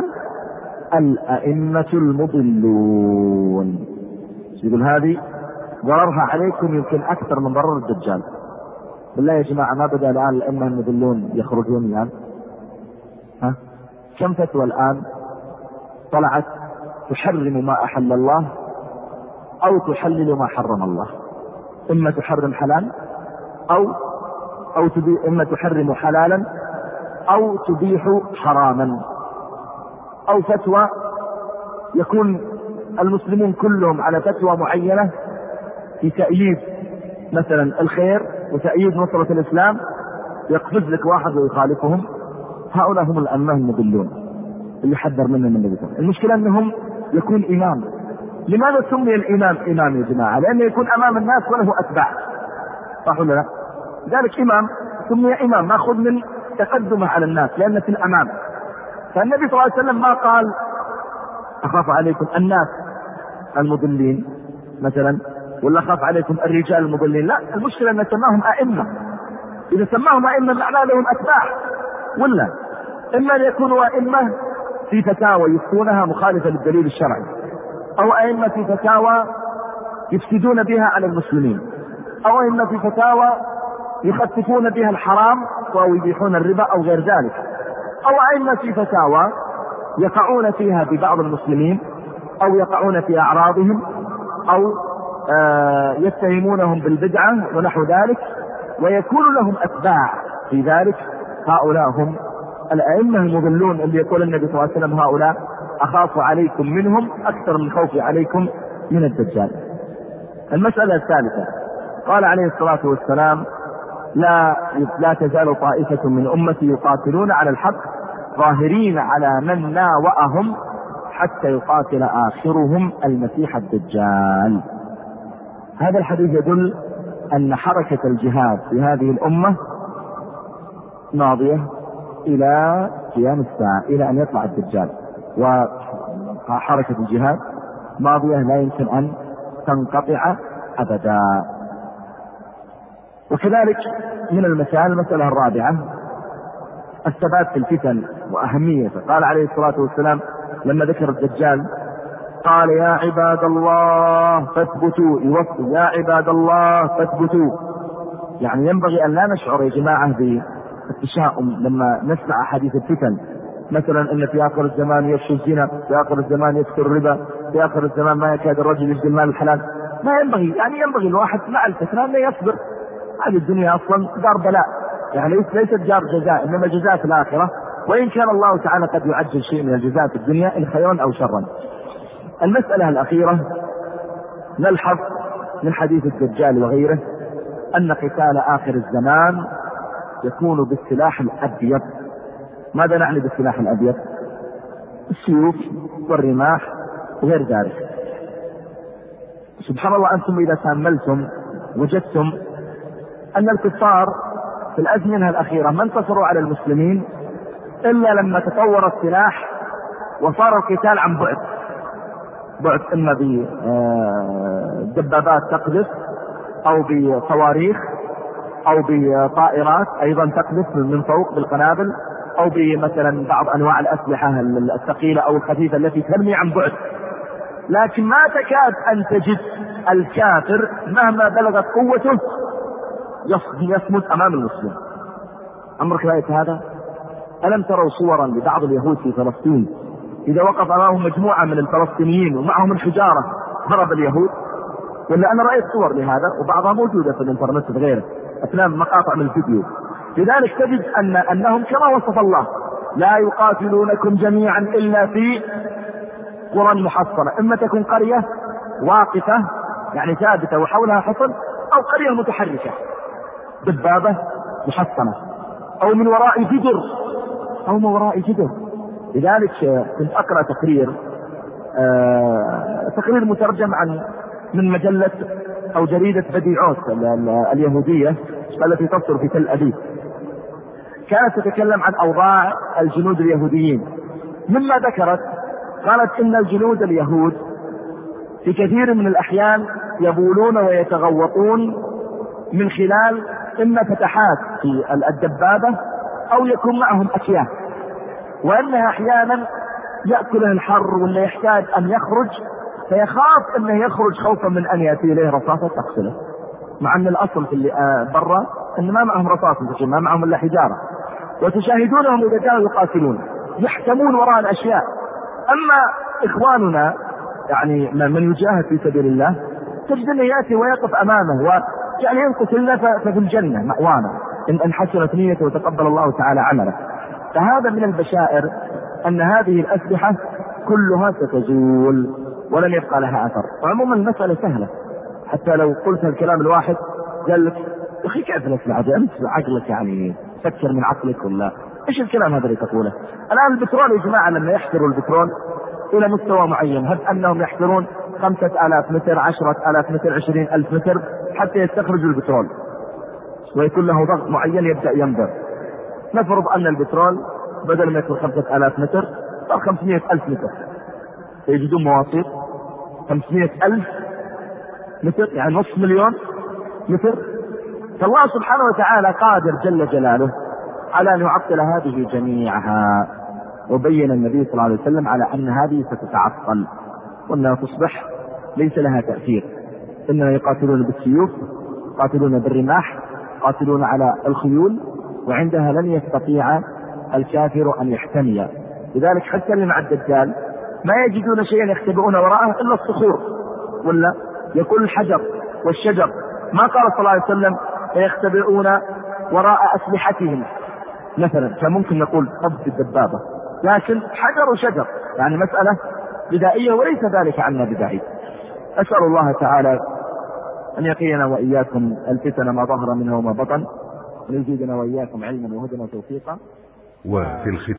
الأئمة المضلون. يقول هذه ضررها عليكم يمكن أكثر من ضرر الدجال. بالله يا جماعة ما بدأ الآن الأئمة المضلون يخرجون الآن؟ ها؟ كم فتوى الآن طلعت تحرم ما أحل الله أو تحلل ما حرم الله؟ إما تحرم حلال أو أو تبيح، إما تحرم حلالا أو تبيح حراما. أو فتوى يكون المسلمون كلهم على فتوى معينة في تأييد مثلا الخير وتأييد نصرة الإسلام، يقفز لك واحد ويخالفهم. هؤلاء هم الأئمة المضلون اللي حذر منهم النبي صلى الله عليه وسلم. المشكلة أنهم يكون إمام. لماذا سمي الإمام إمام يا جماعة؟ لأنه يكون أمام الناس وله أتباع، صح ولا لا؟ ذلك إمام سمي إمام مأخذ من تقدمه على الناس لأنه في الأمام. فالنبي صلى الله عليه وسلم ما قال أخاف عليكم الناس المضلين مثلا ولا أخاف عليكم الرجال المضلين، لا، المشكلة أن سماهم أئمة. إذا سماهم أئمة معناه لهم أتباع، ولا إما أن يكونوا أئمة في فتاوى يفتونها مخالفة للدليل الشرعي، أو أئمة في فتاوى يفسدون بها على المسلمين، أو أئمة في فتاوى يخففون بها الحرام أو يبيحون الربا أو غير ذلك، أو أئمة في فتاوى يقعون فيها ببعض المسلمين أو يقعون في أعراضهم أو آه يتهمونهم بالبدعة ونحو ذلك ويكون لهم أتباع في ذلك. هؤلاء هم الأئمة المضلون اللي يقول النبي صلى الله عليه وسلم هؤلاء أخاف عليكم منهم أكثر من خوفي عليكم من الدجال. المسألة الثالثة قال عليه الصلاة والسلام لا لا تزال طائفة من أمتي يقاتلون على الحق ظاهرين على من ناوأهم حتى يقاتل آخرهم المسيح الدجال. هذا الحديث يدل أن حركة الجهاد في هذه الأمة ماضية إلى قيام الساعة، إلى أن يطلع الدجال، وحركة الجهاد ماضية لا يمكن أن تنقطع أبدا. وكذلك من المسائل المسألة الرابعة الثبات في الفتن وأهميته. قال عليه الصلاة والسلام لما ذكر الدجال قال يا عباد الله فاثبتوا، يوصي يا عباد الله فاثبتوا. يعني ينبغي أن لا نشعر يا جماعة بالتشاؤم لما نسمع حديث الفتن، مثلا أن في آخر الزمان يفشو الزنا، في آخر الزمان يكثر الربا، في آخر الزمان ما يكاد الرجل يجد المال الحلال. ما ينبغي، يعني ينبغي الواحد مع الفتنة أن يصبر. هذه الدنيا أصلا دار بلاء، يعني ليست دار جزاء، إنما جزاء في الآخرة، وإن كان الله تعالى قد يعجل شيء من الجزاء في الدنيا إن خيرا أو شرا. المسألة الأخيرة نلحظ من حديث الدجال وغيره أن قتال آخر الزمان يكون بالسلاح الأبيض. ماذا نعني بالسلاح الأبيض؟ السيوف والرماح وغير ذلك. سبحان الله، أنتم إذا تأملتم وجدتم أن الكفار في الأزمنة الأخيرة ما انتصروا على المسلمين إلا لما تطور السلاح وصار القتال عن بعد، بعد إما بدبابات تقذف أو بصواريخ أو بطائرات أيضا تقذف من فوق بالقنابل، أو بمثلا بعض أنواع الأسلحة الثقيلة أو الخفيفة التي ترمي عن بعد. لكن ما تكاد أن تجد الكافر مهما بلغت قوته يصمد أمام المسلم. أمرك رأيت هذا؟ ألم تروا صورا لبعض اليهود في فلسطين إذا وقف أمامهم مجموعة من الفلسطينيين ومعهم الحجارة هرب اليهود؟ ولا أنا رأيت صور لهذا وبعضها موجودة في الإنترنت وغيره، أفلام مقاطع من الفيديو. لذلك تجد أن أنهم كما وصف الله لا يقاتلونكم جميعا إلا في قرى محصنة، إما تكون قرية واقفة يعني ثابتة وحولها حصن، أو قرية متحركة دبابة محصنة، أو من وراء جدر أو من وراء جدر. لذلك كنت أقرأ تقرير آه تقرير مترجم عن من مجلة أو جريدة بديعوت اليهودية التي تصدر في تل أبيب، كانت تتكلم عن أوضاع الجنود اليهوديين. مما ذكرت قالت إن الجنود اليهود في كثير من الأحيان يبولون ويتغوطون من خلال إما فتحات في الدبابة أو يكون معهم أكياس، وأنها أحيانا يأكله الحر ولا يحتاج أن يخرج فيخاف أنه يخرج خوفا من أن يأتي إليه رصاصة تقتله، مع أن الأصل في اللي برا أن ما معهم رصاصة، ما معهم إلا حجارة. وتشاهدونهم إذا كانوا يقاتلون يحتمون وراء الأشياء. أما إخواننا يعني من يجاهد في سبيل الله تجد أنه يأتي ويقف أمامه ويعني ينقتلنا ففي الجنة مأوانا إن حسنت نيته وتقبل الله تعالى عمله. فهذا من البشائر أن هذه الأسلحة كلها ستزول ولن يبقى لها أثر. وعموما المسألة سهلة، حتى لو قلت الكلام الواحد قال لك أخي كيف الأسلحة دي؟ أنت عقلك يعني فكر من عقلك ولا إيش الكلام هذا اللي تقوله؟ الآن البترول يا جماعة لما يحفروا البترول إلى مستوى معين، هل أنهم يحفرون خمسة آلاف متر، عشرة آلاف متر، عشرين ألف متر حتى يستخرجوا البترول ويكون له ضغط معين يبدأ ينبع. نفرض أن البترول بدل ما يكون خمسة آلاف متر صار خمسمائة ألف متر، يجدون مواسير خمسمائة ألف متر يعني نصف مليون متر. فالله سبحانه وتعالى قادر جل جلاله على أن يعطل هذه جميعها. وبين النبي صلى الله عليه وسلم على أن هذه ستتعطل وأنها تصبح ليس لها تأثير، إنما يقاتلون بالسيوف، يقاتلون بالرماح، يقاتلون على الخيول، وعندها لن يستطيع الكافر أن يحتمي. لذلك حتى اللي مع الدجال ما يجدون شيئا يختبئون وراءه إلا الصخور، ولا يكون الحجر والشجر. ما قال صلى الله عليه وسلم يختبئون وراء أسلحتهم مثلا، فممكن نقول قبض الدبابة، لكن حجر وشجر يعني مسألة بدائية وليس ذلك عنا بدائي. أسأل الله تعالى أن يقينا وإياكم الفتن ما ظهر منها وما بطن، ويزيدنا وإياكم علما وهدى وتوفيقا. وفي الختام